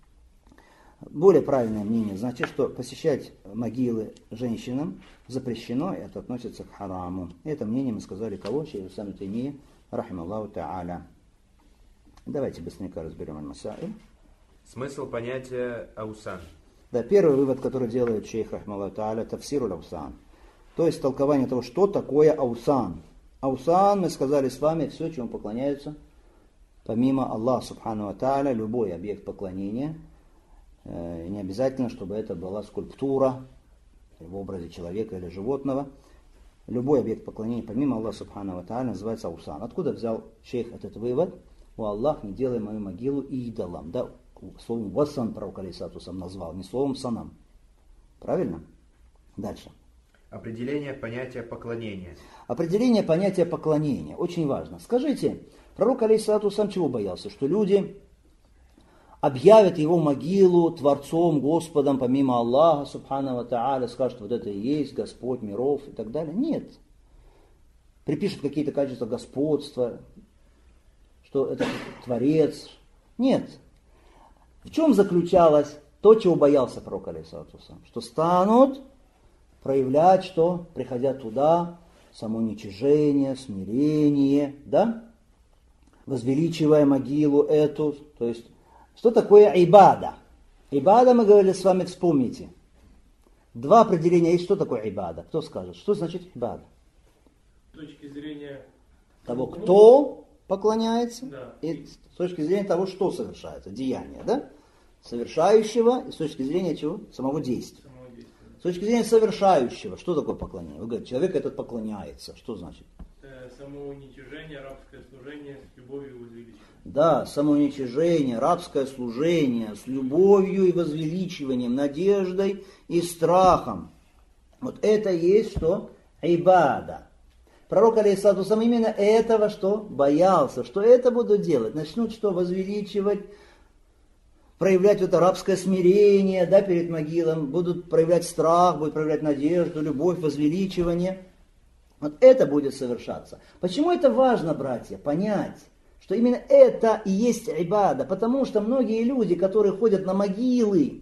Более правильное мнение значит, что посещать могилы женщинам запрещено, и это относится к хараму. И это мнение мы сказали кого? Шейх Ислам ибн Таймия, рахималлаху та'аля. Давайте быстренько разберем аль-масаиль. Смысл понятия аусан. Да, первый вывод, который делает шейх рахималлаху та'аля, тафсиру аусан. То есть толкование того, что такое аусан. Аусан, мы сказали с вами, все, чему поклоняются, помимо Аллаха субхану ва та'аля, любой объект поклонения. Не обязательно, чтобы это была скульптура в образе человека или животного. Любой объект поклонения, помимо Аллаха субхану ва та'аля, называется аусан. Откуда взял шейх этот вывод? О Аллах, не делай мою могилу идолом. Да, словом васан пророк алейхиссалату вассалям назвал, не словом санам. Правильно? Дальше. Определение понятия поклонения. Определение понятия поклонения. Очень важно. Скажите, пророк алейхиссалату вассалям чего боялся? Что люди объявят его могилу Творцом, Господом, помимо Аллаха, субхану ва та'аля, скажут, вот это и есть Господь миров и так далее. Нет. Припишут какие-то качества господства, что это Творец. Нет. В чем заключалось то, чего боялся пророк алейхиссалату вассалям? Что станут проявлять, что, приходя туда, самоуничижение, смирение, да? Возвеличивая могилу эту, то есть что такое ибада? Ибада, мы говорили с вами, вспомните. Два определения есть, что такое ибада. Кто скажет? Что значит ибада? С точки зрения того, кто поклоняется, да. И с точки зрения того, что совершается, деяние, да? Совершающего, и с точки зрения чего? Самого действия. С точки зрения совершающего, что такое поклонение? Вы говорите, человек этот поклоняется. Что значит? Самоуничижение, рабское служение с любовью и возвеличиванием. Да, самоуничижение, рабское служение с любовью и возвеличиванием, надеждой и страхом. Вот это и есть что? Ибада. Пророк алейхиссалату вассалям именно этого что? Боялся, что это будут делать. Начнут что? Возвеличивать, проявлять это рабское смирение, да, перед могилом, будут проявлять страх, будут проявлять надежду, любовь, возвеличивание. Вот это будет совершаться. Почему это важно, братья, понять, что именно это и есть ибада? Потому что многие люди, которые ходят на могилы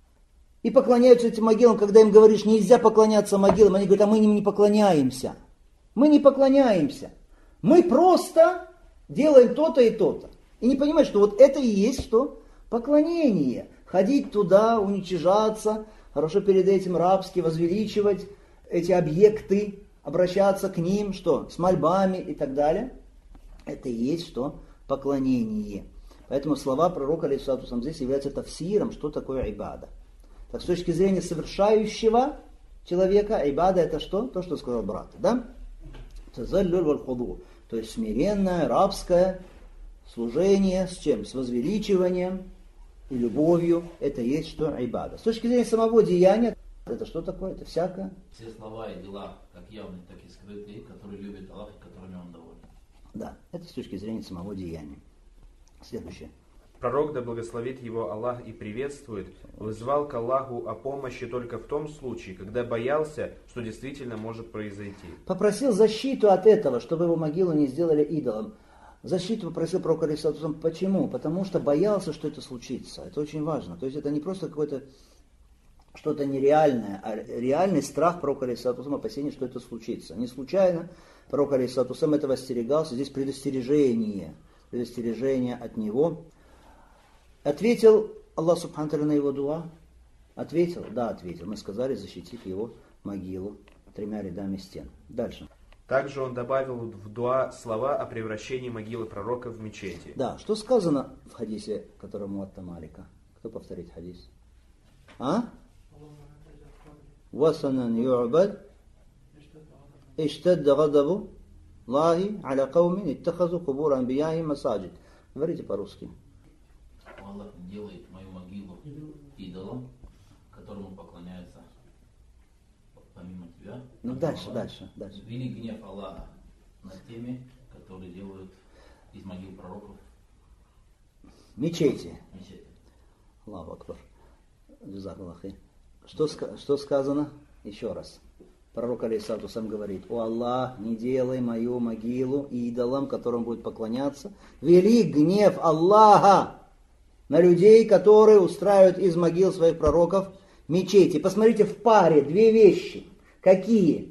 и поклоняются этим могилам, когда им говоришь, нельзя поклоняться могилам, они говорят, а мы им не поклоняемся. Мы не поклоняемся. Мы просто делаем то-то и то-то. И не понимают, что вот это и есть что? Поклонение. Ходить туда, уничижаться, хорошо перед этим рабски возвеличивать эти объекты, обращаться к ним, что? С мольбами и так далее. Это и есть что? Поклонение. Поэтому слова пророка алейхиссалату вассалям здесь являются тафсиром, что такое ибада. Так с точки зрения совершающего человека, ибада это что? То, что сказал брат, да? Тазаллюль валь худу. То есть смиренное, рабское служение с чем? С возвеличиванием и любовью, это есть что? Ибада. С точки зрения самого деяния, это что такое? Это всякое. Все слова и дела, как явные, так и скрытые, которые любит Аллах, которыми Он доволен. Да, это с точки зрения самого деяния. Следующее. Пророк, да благословит его Аллах и приветствует, вызвал к Аллаху о помощи только в том случае, когда боялся, что действительно может произойти. Попросил защиту от этого, чтобы его могилу не сделали идолом. Защиту попросил пророка алейхиссалату. Почему? Потому что боялся, что это случится. Это очень важно. То есть это не просто какое-то что-то нереальное, а реальный страх пророка алейхиссалату, опасение, что это случится. Не случайно пророк алейхиссалату этого остерегался. Здесь предостережение от него. Ответил Аллах субхану ва тааля на его дуа? Ответил? Да, ответил. Мы сказали, защитив его могилу 3 рядами стен. Дальше. Также он добавил в дуа слова о превращении могилы пророка в мечети. Да, что сказано в хадисе, который Муатта Малика? Кто повторит хадис? Васанан ю'бад иштадда гадабу Аллахи аля каумин иттахазу кубур анбияхи масаджид. Говорите по-русски. Аллах делает мою могилу идолом, которому поклоняются помимо тебя. Ну дальше. Велик гнев Аллаха над теми, которые делают из могил пророков мечети. Аллаху Акбар. Джазакаллахи. Что сказано? Еще раз. Пророк алейхиссалату сам говорит: «О Аллах, не делай мою могилу идолом, которому будет поклоняться. Велик гнев Аллаха на людей, которые устраивают из могил своих пророков мечети». Посмотрите, в паре 2 вещи. Какие?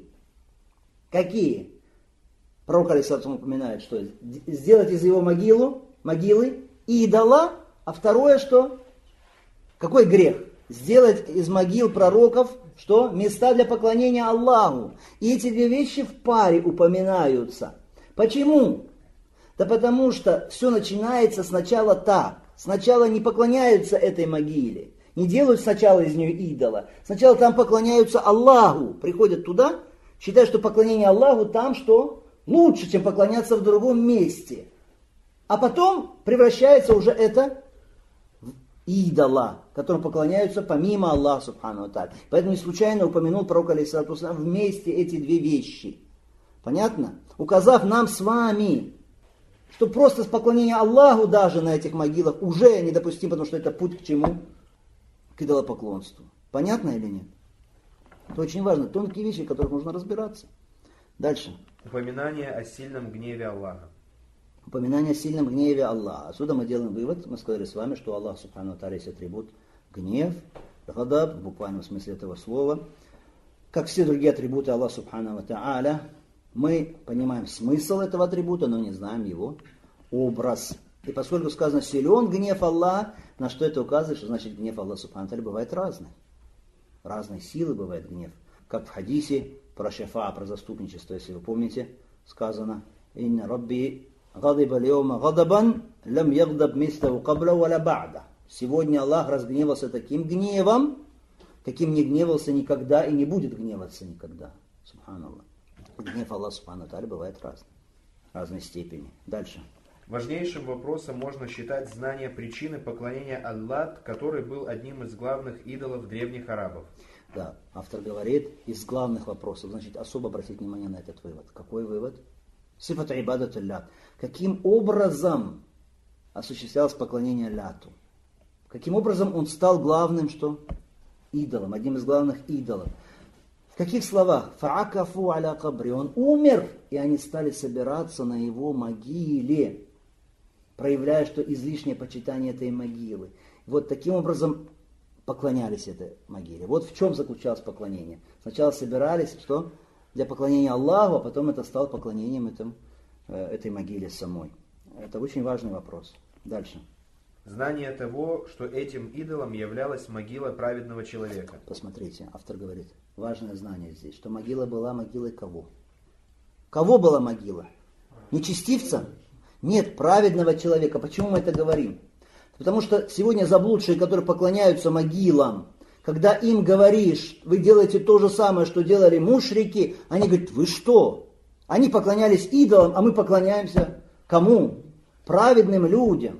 Пророк алейхиссалату упоминает, что сделать из его могилы идола, а второе что? Какой грех? Сделать из могил пророков что? Места для поклонения Аллаху. И эти 2 вещи в паре упоминаются. Почему? Да потому что все начинается сначала так. Сначала не поклоняются этой могиле. Не делают сначала из нее идола. Сначала там поклоняются Аллаху. Приходят туда, считают, что поклонение Аллаху там что? Лучше, чем поклоняться в другом месте. А потом превращается уже это в идола, которым поклоняются помимо Аллаха субхану ва тааля. Поэтому не случайно упомянул пророк алейхиссалату вассалям вместе эти 2 вещи. Понятно? Указав нам с вами, что просто с поклонения Аллаху даже на этих могилах уже недопустимо, потому что это путь к чему? К идолопоклонству. Понятно или нет? Это очень важно. Тонкие вещи, в которых нужно разбираться. Дальше. Упоминание о сильном гневе Аллаха. Упоминание о сильном гневе Аллаха. Отсюда мы делаем вывод, мы сказали с вами, что Аллах субхану ва тааля есть атрибут гнев, гадаб, в буквальном смысле этого слова. Как все другие атрибуты Аллаха субхану ва тааля, мы понимаем смысл этого атрибута, но не знаем его образ. И поскольку сказано «силен гнев Аллаха», на что это указывает, что значит гнев Аллаха субхану ва тааля бывает разный. Разной силы бывает гнев. Как в хадисе про шафа, про заступничество, если вы помните, сказано «Инна Рабби гадиба льома гадабан, лям ягдаб мистау кабла валя ба'да». Сегодня Аллах разгневался таким гневом, каким не гневался никогда и не будет гневаться никогда. Субханаллах. Гнев Аллаха субхану ва тааля бывает разной степени. Дальше. Важнейшим вопросом можно считать знание причины поклонения Аллат, который был одним из главных идолов древних арабов. Да, автор говорит, из главных вопросов, значит, особо обратить внимание на этот вывод. Какой вывод? Сифат ибадат лят. Каким образом осуществлялось поклонение ляту? Каким образом он стал главным, что? Идолом, одним из главных идолов. В каких словах? Фаакафу аля кабри. Он умер, и они стали собираться на его могиле, проявляя, что излишнее почитание этой могилы. Вот таким образом поклонялись этой могиле. Вот в чем заключалось поклонение. Сначала собирались, что? Для поклонения Аллаху, а потом это стало поклонением этой могиле самой. Это очень важный вопрос. Дальше. Знание того, что этим идолом являлась могила праведного человека. Посмотрите, автор говорит, важное знание здесь, что могила была могилой кого? Кого была могила? Нечестивца? Нет, праведного человека. Почему мы это говорим? Потому что сегодня заблудшие, которые поклоняются могилам, когда им говоришь, вы делаете то же самое, что делали мушрики, они говорят, вы что? Они поклонялись идолам, а мы поклоняемся кому? Праведным людям.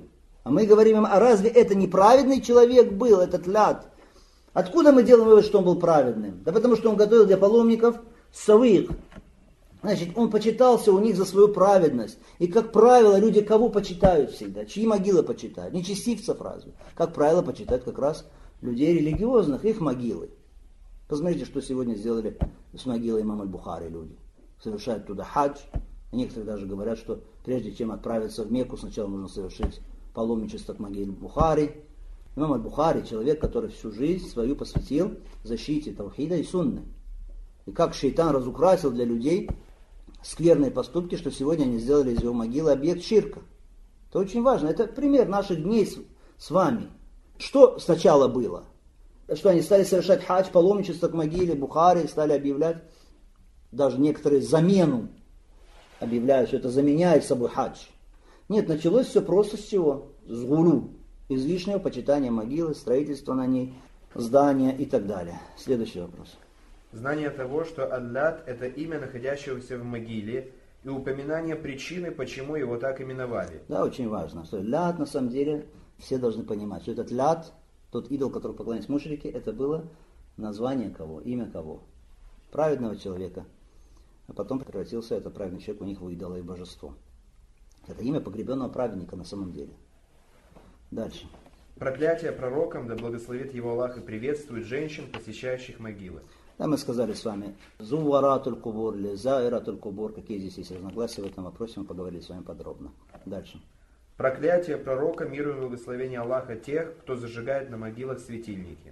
А мы говорим им, а разве это не праведный человек был, этот ляд? Откуда мы делаем вывод, что он был праведным? Да потому что он готовил для паломников савык. Значит, он почитался у них за свою праведность. И, как правило, люди кого почитают всегда? Чьи могилы почитают? Нечестивцев разве? Как правило, почитают как раз людей религиозных, их могилы. Посмотрите, что сегодня сделали с могилой имама Аль-Бухари люди. Совершают туда хадж. Некоторые даже говорят, что прежде чем отправиться в Мекку, сначала нужно совершить паломничество к могиле Бухари. Имам Аль-Бухари, человек, который всю жизнь свою посвятил защите таухида и сунны. И как шейтан разукрасил для людей скверные поступки, что сегодня они сделали из его могилы объект ширка. Это очень важно. Это пример наших дней с вами. Что сначала было? Что они стали совершать хадж, паломничество к могиле Бухари, стали объявлять, даже некоторые замену объявляют, что это заменяет собой хадж. Нет, началось все просто с чего? С гулю. Излишнего почитания могилы, строительства на ней, здания и так далее. Следующий вопрос. Знание того, что Аллат – это имя находящегося в могиле, и упоминание причины, почему его так именовали. Да, очень важно. Что ляд, на самом деле, все должны понимать, что этот ляд, тот идол, который поклонялись мушрики, это было название кого, имя кого? Праведного человека. А потом превратился этот праведный человек у них в идола и божество. Это имя погребенного праведника на самом деле. Дальше. Проклятие пророкам, да благословит его Аллах и приветствует женщин, посещающих могилы. Да, мы сказали с вами, зуваратуль кубур или заиратуль кубур, какие здесь есть разногласия в этом вопросе, мы поговорили с вами подробно. Дальше. Проклятие пророка, мир и благословение Аллаха тех, кто зажигает на могилах светильники.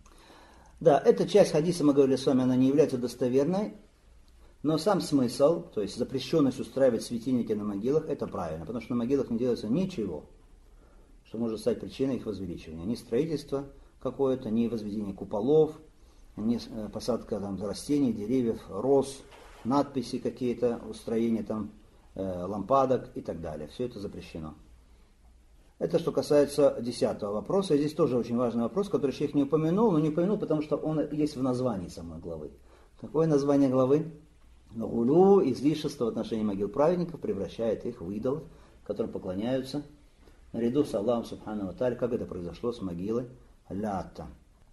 Да, эта часть хадиса, мы говорили с вами, она не является достоверной, но сам смысл, то есть запрещенность устраивать светильники на могилах, это правильно, потому что на могилах не делается ничего, что может стать причиной их возвеличивания. Ни строительство какое-то, ни возведение куполов, ни посадка там растений, деревьев, роз, надписи какие-то, устроение там лампадок и так далее. Все это запрещено. Это что касается 10-го вопроса. И здесь тоже очень важный вопрос, который шейх не упомянул, но не упомянул, потому что он есть в названии самой главы. Какое название главы? Гулю, излишество в отношении могил праведников превращает их в идолов, которым поклоняются наряду с Аллахом Субхану ва Тааля, как это произошло с могилой Лятта.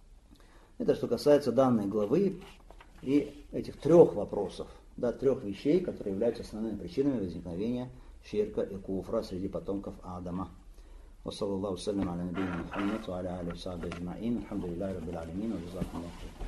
Это что касается данной главы и этих трех вопросов, да, трех вещей, которые являются основными причинами возникновения ширка и куфра среди потомков Адама. Ва саллаллаху салям аля набийина Мухаммад ва аля алихи ва сахбихи аджмаин. Алхамдулиллахи раббил алямин. Ва джазакумуллаху.